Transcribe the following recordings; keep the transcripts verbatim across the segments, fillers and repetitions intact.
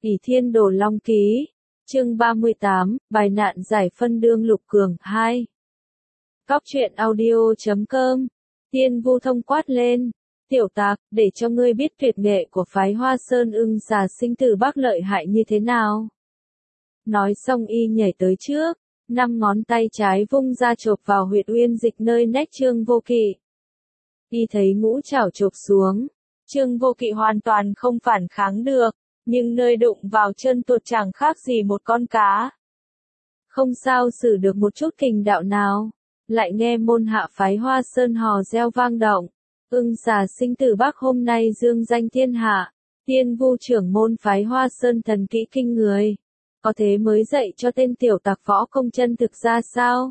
ỷ thiên đồ long ký, chương ba mươi tám, bài nạn giải phân đương lục cường, hai. Cóc truyện audio chấm com, Tiên Vu Thông quát lên, tiểu tặc, để cho ngươi biết tuyệt nghệ của phái Hoa Sơn ưng xà sinh tử bác lợi hại như thế nào. Nói xong y nhảy tới trước, năm ngón tay trái vung ra chộp vào huyệt uyên dịch nơi nách Trương Vô Kỵ. Y thấy ngũ chảo chộp xuống, Trương Vô Kỵ hoàn toàn không phản kháng được, nhưng nơi đụng vào chân tuột chẳng khác gì một con cá. Không sao xử được một chút kình đạo nào, lại nghe môn hạ phái Hoa Sơn hò reo vang động. Ưng xà sinh tử bác hôm nay dương danh thiên hạ, Tiên Vu trưởng môn phái Hoa Sơn thần kỹ kinh người. Có thế mới dạy cho tên tiểu tặc võ công chân thực ra sao?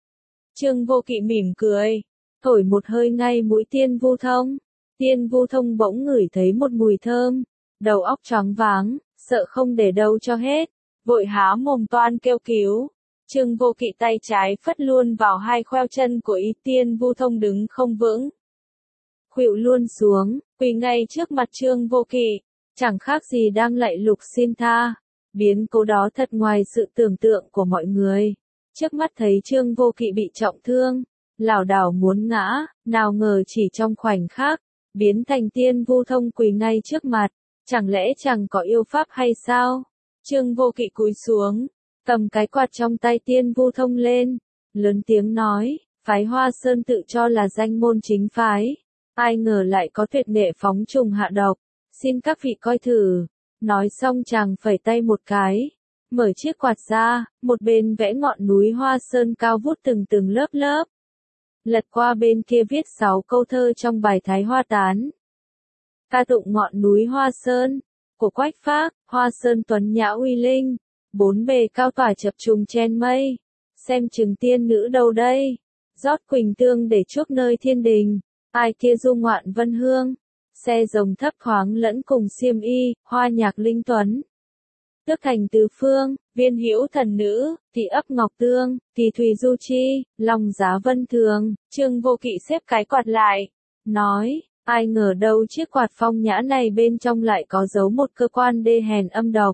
Trương Vô Kỵ mỉm cười, thổi một hơi ngay mũi Tiên Vu Thông. Tiên Vu Thông bỗng ngửi thấy một mùi thơm, đầu óc choáng váng, sợ không để đâu cho hết, vội há mồm toan kêu cứu. Trương Vô Kỵ tay trái phất luôn vào hai khoeo chân của y. Tiên Vu Thông đứng không vững, khuỵu luôn xuống, quỳ ngay trước mặt Trương Vô Kỵ, chẳng khác gì đang lạy lục xin tha. Biến cố đó thật ngoài sự tưởng tượng của mọi người. Trước mắt thấy Trương Vô Kỵ bị trọng thương, lảo đảo muốn ngã, nào ngờ chỉ trong khoảnh khắc, biến thành Tiên Vu Thông quỳ ngay trước mặt. Chẳng lẽ chẳng có yêu pháp hay sao? Trương Vô Kỵ cúi xuống, cầm cái quạt trong tay Tiên Vu Thông lên, lớn tiếng nói, phái Hoa Sơn tự cho là danh môn chính phái, ai ngờ lại có tuyệt nghệ phóng trùng hạ độc, xin các vị coi thử. Nói xong chàng phẩy tay một cái, mở chiếc quạt ra, một bên vẽ ngọn núi Hoa Sơn cao vút từng từng lớp lớp. Lật qua bên kia viết sáu câu thơ trong bài Thái Hoa Tán. Ca tụng ngọn núi Hoa Sơn, của Quách Phác, Hoa Sơn tuấn nhã uy linh, bốn bề cao tỏa chập trùng chen mây, xem chừng tiên nữ đâu đây, rót quỳnh tương để chuốc nơi thiên đình, ai kia du ngoạn vân hương. Xe rồng thấp thoáng lẫn cùng xiêm y, hoa nhạc linh tuấn. Tước thành tứ phương, viên hữu thần nữ, thị ấp ngọc tương, thì thùy du chi, lòng giá vân thường. Trương Vô Kỵ xếp cái quạt lại, nói, ai ngờ đâu chiếc quạt phong nhã này bên trong lại có giấu một cơ quan đê hèn âm độc.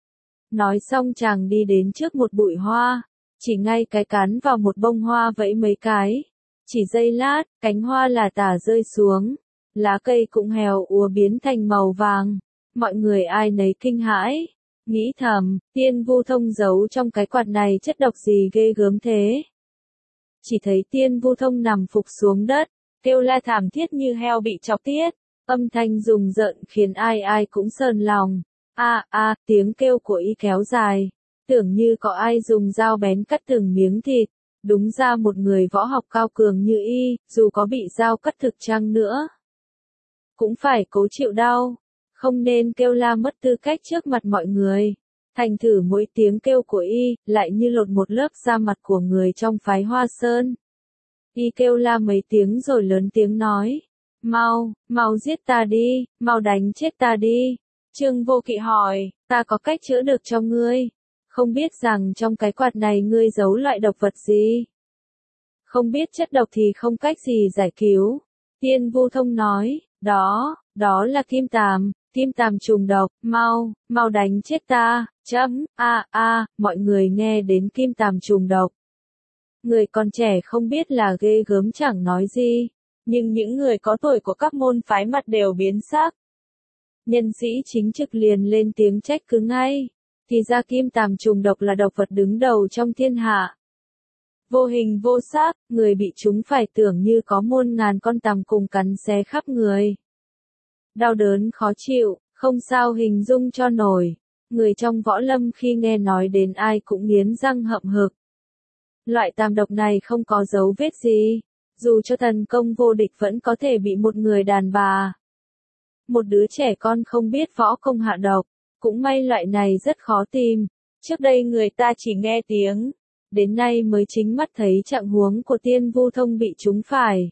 Nói xong chàng đi đến trước một bụi hoa, chỉ ngay cái cán vào một bông hoa vẫy mấy cái. Chỉ giây lát, cánh hoa là tả rơi xuống. Lá cây cũng hèo úa biến thành màu vàng, mọi người ai nấy kinh hãi, nghĩ thầm, Tiên Vu Thông giấu trong cái quạt này chất độc gì ghê gớm thế. Chỉ thấy Tiên Vu Thông nằm phục xuống đất, kêu la thảm thiết như heo bị chọc tiết, âm thanh rùng rợn khiến ai ai cũng sờn lòng. A a, tiếng kêu của y kéo dài, tưởng như có ai dùng dao bén cắt từng miếng thịt. Đúng ra một người võ học cao cường như y, dù có bị dao cắt thực chăng nữa, cũng phải cố chịu đau, không nên kêu la mất tư cách trước mặt mọi người. Thành thử mỗi tiếng kêu của y, lại như lột một lớp da mặt của người trong phái Hoa Sơn. Y kêu la mấy tiếng rồi lớn tiếng nói, mau, mau giết ta đi, mau đánh chết ta đi. Trương Vô Kỵ hỏi, ta có cách chữa được cho ngươi, không biết rằng trong cái quạt này ngươi giấu loại độc vật gì. Không biết chất độc thì không cách gì giải cứu. Tiên Vu Thông nói, đó, đó là kim tàm, kim tàm trùng độc, mau, mau đánh chết ta, chấm, a a, mọi người nghe đến kim tàm trùng độc. Người còn trẻ không biết là ghê gớm chẳng nói gì, nhưng những người có tuổi của các môn phái mặt đều biến sắc. Nhân sĩ chính trực liền lên tiếng trách cứ ngay, thì ra kim tàm trùng độc là độc vật đứng đầu trong thiên hạ. Vô hình vô sắc, người bị chúng phải tưởng như có muôn ngàn con tằm cùng cắn xé khắp người. Đau đớn khó chịu, không sao hình dung cho nổi. Người trong võ lâm khi nghe nói đến ai cũng nghiến răng hậm hực. Loại tàm độc này không có dấu vết gì, dù cho thần công vô địch vẫn có thể bị một người đàn bà. Một đứa trẻ con không biết võ công hạ độc, cũng may loại này rất khó tìm. Trước đây người ta chỉ nghe tiếng, đến nay mới chính mắt thấy trạng huống của Tiên Vu Thông bị trúng phải.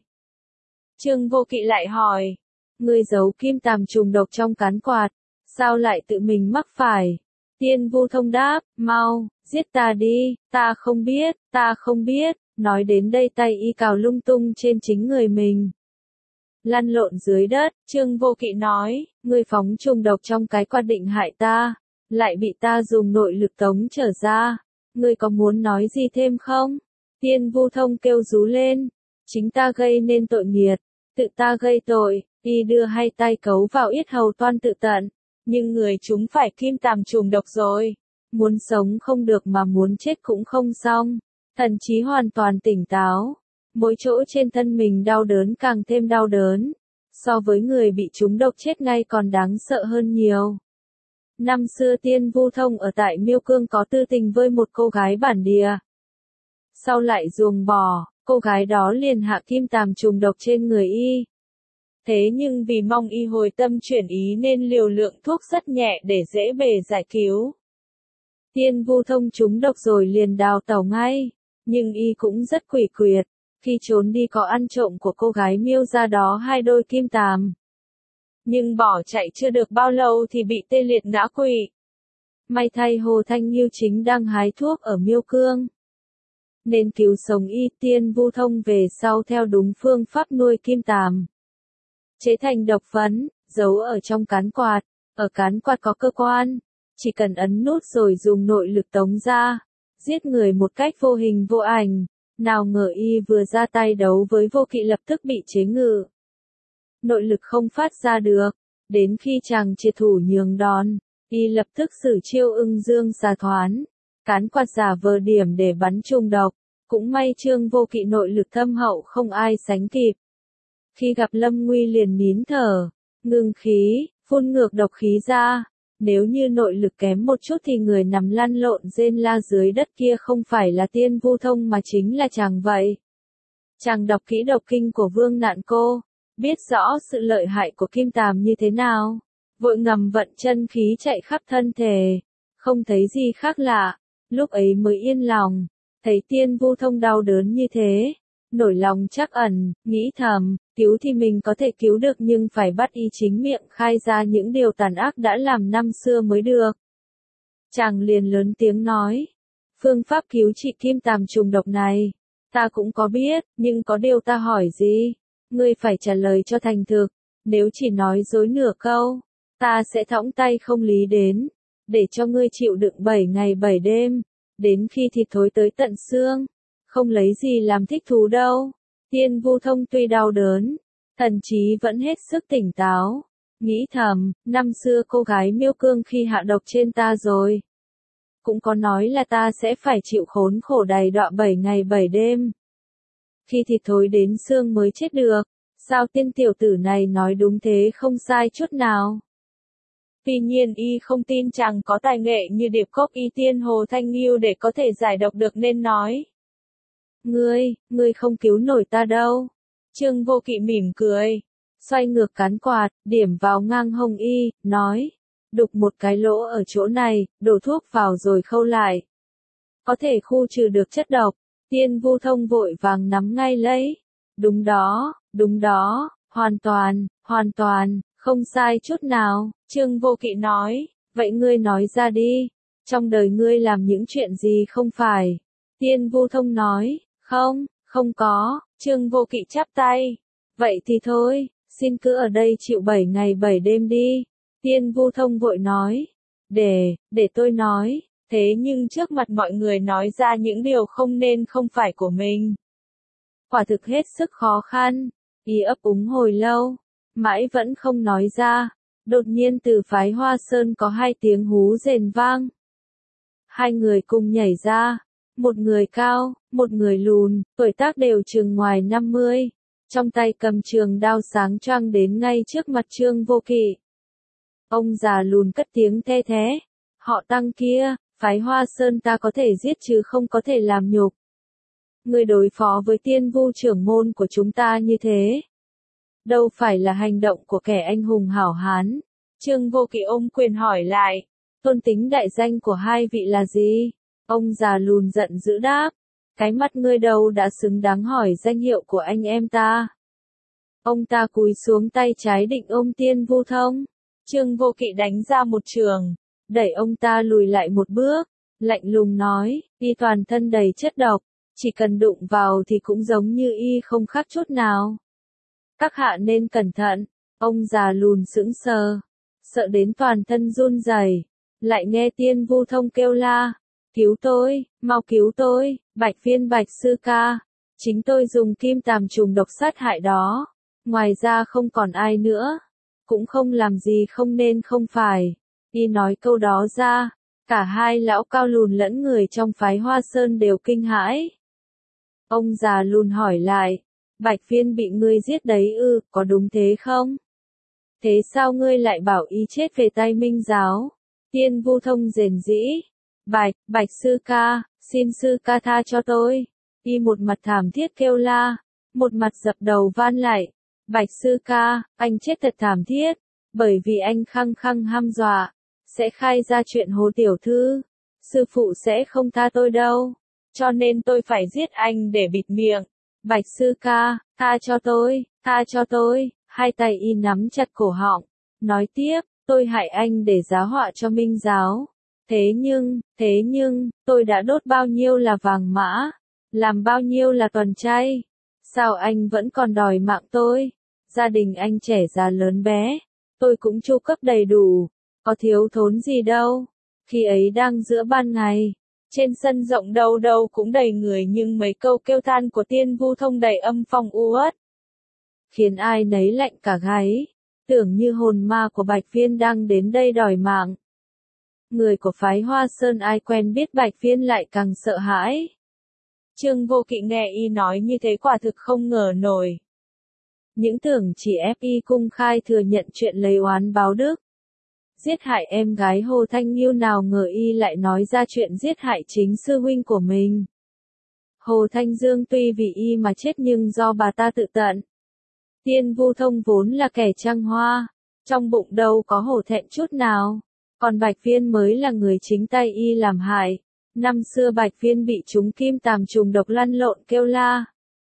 Trương Vô Kỵ lại hỏi, ngươi giấu kim tàm trùng độc trong cán quạt, sao lại tự mình mắc phải? Tiên Vu Thông đáp, mau, giết ta đi, ta không biết, ta không biết. Nói đến đây tay y cào lung tung trên chính người mình. Lăn lộn dưới đất, Trương Vô Kỵ nói, ngươi phóng trùng độc trong cái quạt định hại ta, lại bị ta dùng nội lực tống trở ra. Ngươi có muốn nói gì thêm không? Tiên Vu Thông kêu rú lên. Chính ta gây nên tội nghiệt, tự ta gây tội, y đưa hai tay cấu vào yết hầu toan tự tận. Nhưng người chúng phải kim tàm trùng độc rồi. Muốn sống không được mà muốn chết cũng không xong. Thần trí hoàn toàn tỉnh táo. Mỗi chỗ trên thân mình đau đớn càng thêm đau đớn. So với người bị trúng độc chết ngay còn đáng sợ hơn nhiều. Năm xưa Tiên Vu Thông ở tại Miêu Cương có tư tình với một cô gái bản địa. Sau lại ruồng bỏ, cô gái đó liền hạ kim tàm trùng độc trên người y. Thế nhưng vì mong y hồi tâm chuyển ý nên liều lượng thuốc rất nhẹ để dễ bề giải cứu. Tiên Vu Thông trúng độc rồi liền đào tẩu ngay, nhưng y cũng rất quỷ quyệt, khi trốn đi có ăn trộm của cô gái Miêu ra đó hai đôi kim tàm. Nhưng bỏ chạy chưa được bao lâu thì bị tê liệt ngã quỵ. May thay Hồ Thanh Nghiêu chính đang hái thuốc ở Miêu Cương, nên cứu sống y. Tiên Vu Thông về sau theo đúng phương pháp nuôi kim tàm, chế thành độc phấn, giấu ở trong cán quạt. Ở cán quạt có cơ quan, chỉ cần ấn nút rồi dùng nội lực tống ra, giết người một cách vô hình vô ảnh. Nào ngờ y vừa ra tay đấu với Vô Kỵ lập tức bị chế ngự. Nội lực không phát ra được, đến khi chàng triệt thủ nhường đòn, y lập tức sử chiêu ưng dương xà thoán, cán quạt giả vờ điểm để bắn trùng độc. Cũng may Trương Vô Kỵ nội lực thâm hậu không ai sánh kịp. Khi gặp lâm nguy liền nín thở, ngưng khí, phun ngược độc khí ra. Nếu như nội lực kém một chút thì người nằm lăn lộn rên la dưới đất kia không phải là Tiên Vu Thông mà chính là chàng vậy. Chàng đọc kỹ độc kinh của Vương Nạn Cô, biết rõ sự lợi hại của kim tàm như thế nào. Vội ngầm vận chân khí chạy khắp thân thể, không thấy gì khác lạ, lúc ấy mới yên lòng. Thấy Tiên Vu Thông đau đớn như thế, nổi lòng trắc ẩn, nghĩ thầm, cứu thì mình có thể cứu được nhưng phải bắt y chính miệng khai ra những điều tàn ác đã làm năm xưa mới được. Chàng liền lớn tiếng nói, phương pháp cứu trị kim tàm trùng độc này, ta cũng có biết, nhưng có điều ta hỏi gì, ngươi phải trả lời cho thành thực, nếu chỉ nói dối nửa câu, ta sẽ thõng tay không lý đến, để cho ngươi chịu đựng bảy ngày bảy đêm, đến khi thịt thối tới tận xương, không lấy gì làm thích thú đâu. Tiên Vu Thông tuy đau đớn, thần trí vẫn hết sức tỉnh táo, nghĩ thầm, năm xưa cô gái Miêu Cương khi hạ độc trên ta rồi, cũng có nói là ta sẽ phải chịu khốn khổ đầy đọa bảy ngày bảy đêm. Khi thịt thối đến xương mới chết được, sao tiên tiểu tử này nói đúng thế không sai chút nào. Tuy nhiên y không tin chàng có tài nghệ như điệp cốc y tiên Hồ Thanh Nghiêu để có thể giải độc được nên nói. Ngươi, ngươi không cứu nổi ta đâu. Trương Vô Kỵ mỉm cười, xoay ngược cán quạt, điểm vào ngang hông y, nói, đục một cái lỗ ở chỗ này, đổ thuốc vào rồi khâu lại. Có thể khu trừ được chất độc. Tiên Vu Thông vội vàng nắm ngay lấy. Đúng đó, đúng đó, hoàn toàn, hoàn toàn, không sai chút nào. Trương Vô Kỵ nói, vậy ngươi nói ra đi, trong đời ngươi làm những chuyện gì không phải? Tiên Vu Thông nói, không, không có. Trương Vô Kỵ chắp tay, vậy thì thôi, xin cứ ở đây chịu bảy ngày bảy đêm đi. Tiên Vu Thông vội nói, để, để tôi nói, thế nhưng trước mặt mọi người nói ra những điều không nên không phải của mình. Quả thực hết sức khó khăn, y ấp úng hồi lâu, mãi vẫn không nói ra. Đột nhiên từ phái Hoa Sơn có hai tiếng hú rền vang. Hai người cùng nhảy ra, một người cao, một người lùn, tuổi tác đều chừng ngoài năm mươi, trong tay cầm trường đao sáng choang đến ngay trước mặt Trương Vô Kỵ. Ông già lùn cất tiếng the thé, họ Tăng kia, phái Hoa Sơn ta có thể giết chứ không có thể làm nhục. Người đối phó với Tiên Vu trưởng môn của chúng ta như thế, đâu phải là hành động của kẻ anh hùng hảo hán. Trương Vô Kỵ ôm quyền hỏi lại, tôn tính đại danh của hai vị là gì? Ông già lùn giận dữ đáp, cái mắt ngươi đâu đã xứng đáng hỏi danh hiệu của anh em ta. Ông ta cúi xuống tay trái định ôm Tiên Vu Thông. Trương Vô Kỵ đánh ra một trường, đẩy ông ta lùi lại một bước, lạnh lùng nói, y toàn thân đầy chất độc, chỉ cần đụng vào thì cũng giống như y không khác chút nào. Các hạ nên cẩn thận. Ông già lùn sững sờ, sợ đến toàn thân run rẩy. lại nghe Tiên Vu Thông kêu la, cứu tôi, mau cứu tôi, Bạch Viên Bạch sư ca, chính tôi dùng kim tàm trùng độc sát hại đó, ngoài ra không còn ai nữa, cũng không làm gì không nên không phải. Y nói câu đó ra, cả hai lão cao lùn lẫn người trong phái Hoa Sơn đều kinh hãi. Ông già lùn hỏi lại, Bạch Viên bị ngươi giết đấy ư, có đúng thế không? Thế sao ngươi lại bảo y chết về tay Minh giáo? Tiên Vu Thông rền rĩ, Bạch, Bạch sư ca, xin sư ca tha cho tôi. Y một mặt thảm thiết kêu la, một mặt dập đầu van lại, Bạch sư ca, anh chết thật thảm thiết, bởi vì anh khăng khăng hăm dọa, sẽ khai ra chuyện Hồ tiểu thư, sư phụ sẽ không tha tôi đâu, cho nên tôi phải giết anh để bịt miệng. Bạch sư ca, tha cho tôi, tha cho tôi, hai tay y nắm chặt cổ họng, nói tiếp, tôi hại anh để giá họa cho Minh giáo. Thế nhưng, thế nhưng, tôi đã đốt bao nhiêu là vàng mã, làm bao nhiêu là tuần chay, sao anh vẫn còn đòi mạng tôi? Gia đình anh trẻ già lớn bé, tôi cũng chu cấp đầy đủ, có thiếu thốn gì đâu. Khi ấy đang giữa ban ngày, trên sân rộng đâu đâu cũng đầy người nhưng mấy câu kêu than của Tiên Vu Thông đầy âm phong u uất, khiến ai nấy lạnh cả gáy, tưởng như hồn ma của Bạch Viên đang đến đây đòi mạng. Người của phái Hoa Sơn ai quen biết Bạch Viên lại càng sợ hãi. Trương Vô Kỵ nghe y nói như thế quả thực không ngờ nổi. Những tưởng chỉ ép y cung khai thừa nhận chuyện lấy oán báo đức, giết hại em gái Hồ Thanh Nghiêu, nào ngờ y lại nói ra chuyện giết hại chính sư huynh của mình. Hồ Thanh Dương tuy vì y mà chết nhưng do bà ta tự tận. Tiên Vu Thông vốn là kẻ trăng hoa, trong bụng đâu có hổ thẹn chút nào, còn Bạch Viên mới là người chính tay y làm hại. Năm xưa Bạch Viên bị trúng kim tàm trùng độc lăn lộn kêu la.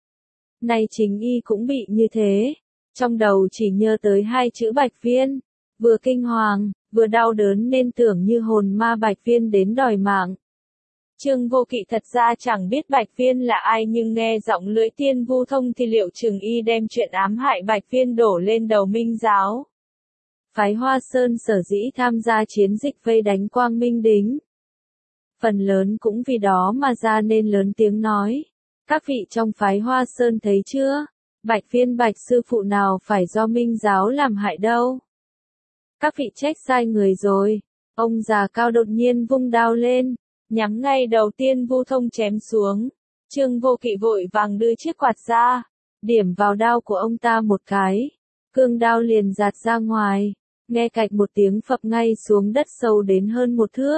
Nay chính y cũng bị như thế, trong đầu chỉ nhớ tới hai chữ Bạch Viên, vừa kinh hoàng, vừa đau đớn nên tưởng như hồn ma Bạch Viên đến đòi mạng. Trương Vô Kỵ thật ra chẳng biết Bạch Viên là ai nhưng nghe giọng lưỡi Tiên Vu Thông thì liệu chừng y đem chuyện ám hại Bạch Viên đổ lên đầu Minh giáo. Phái Hoa Sơn sở dĩ tham gia chiến dịch vây đánh Quang Minh Đính, phần lớn cũng vì đó mà ra nên lớn tiếng nói. Các vị trong phái Hoa Sơn thấy chưa? Bạch Viên Bạch sư phụ nào phải do Minh giáo làm hại đâu. Các vị trách sai người rồi. Ông già cao đột nhiên vung đao lên, nhắm ngay đầu Tiên Vu Thông chém xuống. Trương Vô Kỵ vội vàng đưa chiếc quạt ra, điểm vào đao của ông ta một cái. Cương đao liền giạt ra ngoài, nghe cạch một tiếng phập ngay xuống đất sâu đến hơn một thước.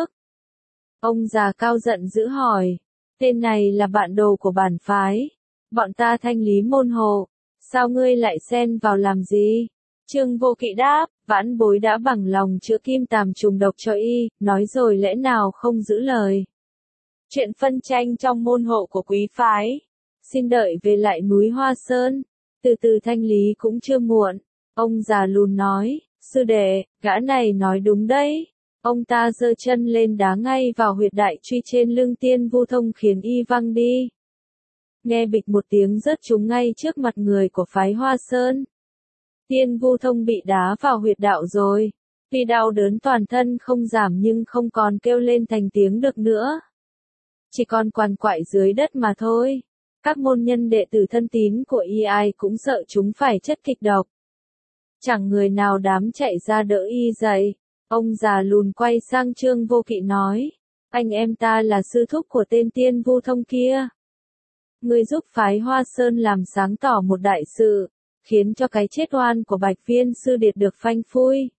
Ông già cao giận dữ hỏi, tên này là bạn đồ của bản phái, bọn ta thanh lý môn hộ, sao ngươi lại xen vào làm gì? Trương Vô Kỵ đáp, vãn bối đã bằng lòng chữa kim tàm trùng độc cho y, nói rồi lẽ nào không giữ lời. Chuyện phân tranh trong môn hộ của quý phái, xin đợi về lại núi Hoa Sơn, từ từ thanh lý cũng chưa muộn. Ông già lùn nói, sư đệ, gã này nói đúng đấy. Ông ta giơ chân lên đá ngay vào huyệt đại truy trên lưng Tiên Vu Thông khiến y văng đi. Nghe bịch một tiếng rớt trúng ngay trước mặt người của phái Hoa Sơn. Tiên Vu Thông bị đá vào huyệt đạo rồi. Tuy đau đớn toàn thân không giảm nhưng không còn kêu lên thành tiếng được nữa. Chỉ còn quằn quại dưới đất mà thôi. Các môn nhân đệ tử thân tín của y ai cũng sợ chúng phải chất kịch độc. Chẳng người nào dám chạy ra đỡ y dậy. Ông già lùn quay sang Trương Vô Kỵ nói, anh em ta là sư thúc của tên Tiên Vu Thông kia. Ngươi giúp phái Hoa Sơn làm sáng tỏ một đại sự, khiến cho cái chết oan của Bạch Viên sư điệt được phanh phui.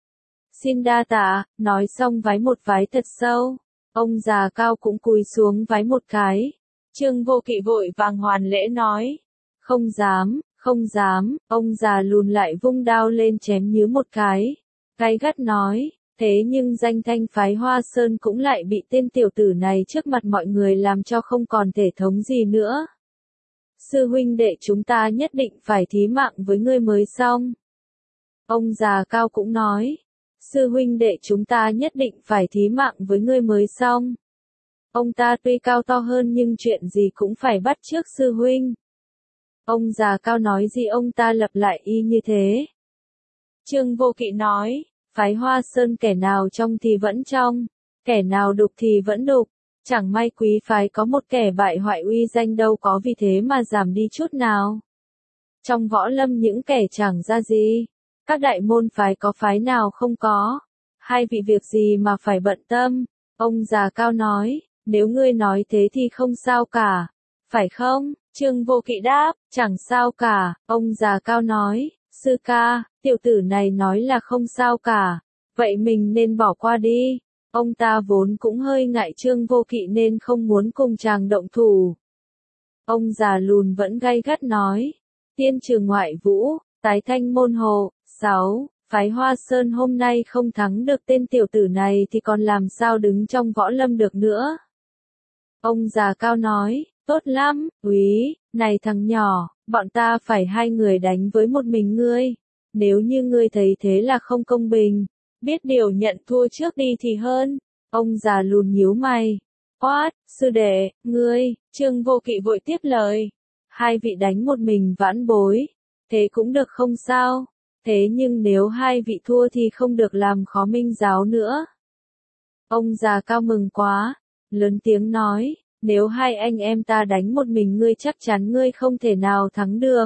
Xin đa tạ, nói xong vái một vái thật sâu. Ông già cao cũng cúi xuống vái một cái. Trương Vô Kỵ vội vàng hoàn lễ nói, không dám, không dám. Ông già lùn lại vung đao lên chém nhứ một cái. Gay gắt nói, thế nhưng danh thanh phái Hoa Sơn cũng lại bị tên tiểu tử này trước mặt mọi người làm cho không còn thể thống gì nữa. Sư huynh đệ chúng ta nhất định phải thí mạng với ngươi mới xong. Ông già cao cũng nói, sư huynh đệ chúng ta nhất định phải thí mạng với ngươi mới xong. Ông ta tuy cao to hơn nhưng chuyện gì cũng phải bắt chước sư huynh. Ông già cao nói gì ông ta lặp lại y như thế. Trương Vô Kỵ nói, Phái Hoa Sơn kẻ nào trong thì vẫn trong, kẻ nào đục thì vẫn đục. Chẳng may quý phái có một kẻ bại hoại uy danh đâu có vì thế mà giảm đi chút nào. Trong võ lâm những kẻ chẳng ra gì, các đại môn phái có phái nào không có. Hai vị việc gì mà phải bận tâm, ông già Cao nói, nếu ngươi nói thế thì không sao cả, phải không? Trương Vô Kỵ đáp, chẳng sao cả, ông già Cao nói, sư ca, tiểu tử này nói là không sao cả, vậy mình nên bỏ qua đi. Ông ta vốn cũng hơi ngại Trương Vô Kỵ nên không muốn cùng chàng động thủ. Ông già lùn vẫn gay gắt nói, tiên trường ngoại vũ, tái thanh môn hộ, sáu, phái Hoa Sơn hôm nay không thắng được tên tiểu tử này thì còn làm sao đứng trong võ lâm được nữa. Ông già Cao nói, tốt lắm, úy, này thằng nhỏ, bọn ta phải hai người đánh với một mình ngươi. Nếu như ngươi thấy thế là không công bình, biết điều nhận thua trước đi thì hơn. Ông già lùn nhíu mày. Oát, sư đệ, ngươi, Trương Vô Kỵ vội tiếp lời. Hai vị đánh một mình vãn bối, thế cũng được không sao. Thế nhưng nếu hai vị thua thì không được làm khó minh giáo nữa. Ông già Cao mừng quá, lớn tiếng nói, nếu hai anh em ta đánh một mình ngươi chắc chắn ngươi không thể nào thắng được.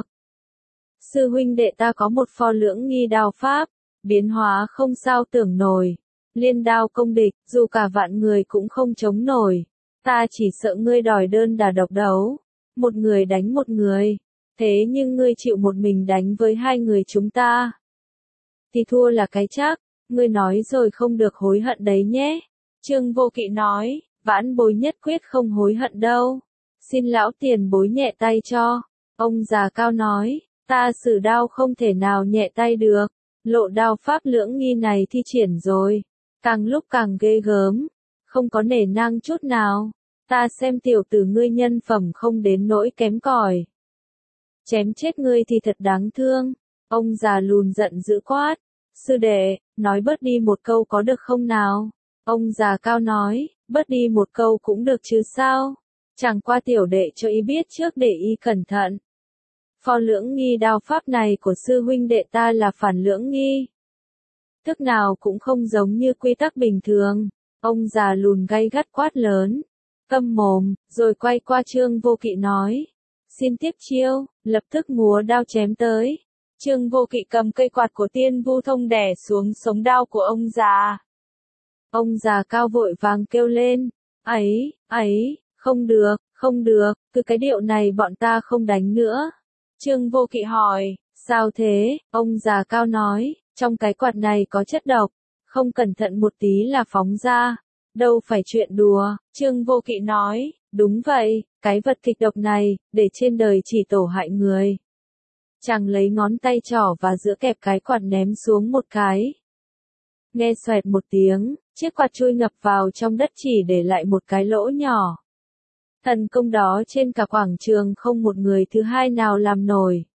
Sư huynh đệ ta có một pho lưỡng nghi đao pháp, biến hóa không sao tưởng nổi. Liên đao công địch, dù cả vạn người cũng không chống nổi. Ta chỉ sợ ngươi đòi đơn đà độc đấu, một người đánh một người. Thế nhưng ngươi chịu một mình đánh với hai người chúng ta, thì thua là cái chắc, ngươi nói rồi không được hối hận đấy nhé. Trương Vô Kỵ nói, vãn bối nhất quyết không hối hận đâu. Xin lão tiền bối nhẹ tay cho. Ông già Cao nói, ta sử đao không thể nào nhẹ tay được. Lộ đao pháp lưỡng nghi này thi triển rồi, càng lúc càng ghê gớm, không có nể nang chút nào. Ta xem tiểu tử ngươi nhân phẩm không đến nỗi kém cỏi, chém chết ngươi thì thật đáng thương. Ông già lùn giận dữ quát, sư đệ, nói bớt đi một câu có được không nào? Ông già Cao nói, bớt đi một câu cũng được chứ sao? Chẳng qua tiểu đệ cho ý biết trước để y cẩn thận. Pho lưỡng nghi đao pháp này của sư huynh đệ ta là phản lưỡng nghi, tức nào cũng không giống như quy tắc bình thường. Ông già lùn gay gắt quát lớn, câm mồm, rồi quay qua Trương Vô Kỵ nói, xin tiếp chiêu, lập tức múa đao chém tới. Trương Vô Kỵ cầm cây quạt của Tiên Vu Thông đè xuống sống đao của ông già. Ông già Cao vội vàng kêu lên, ấy, ấy, không được, không được, cứ cái điệu này bọn ta không đánh nữa. Trương Vô Kỵ hỏi, sao thế? Ông già Cao nói, trong cái quạt này có chất độc, không cẩn thận một tí là phóng ra, đâu phải chuyện đùa. Trương Vô Kỵ nói, đúng vậy, cái vật kịch độc này, để trên đời chỉ tổ hại người. Chàng lấy ngón tay trỏ và giữa kẹp cái quạt ném xuống một cái. Nghe xoẹt một tiếng, chiếc quạt chui ngập vào trong đất chỉ để lại một cái lỗ nhỏ. Thần công đó trên cả quảng trường không một người thứ hai nào làm nổi.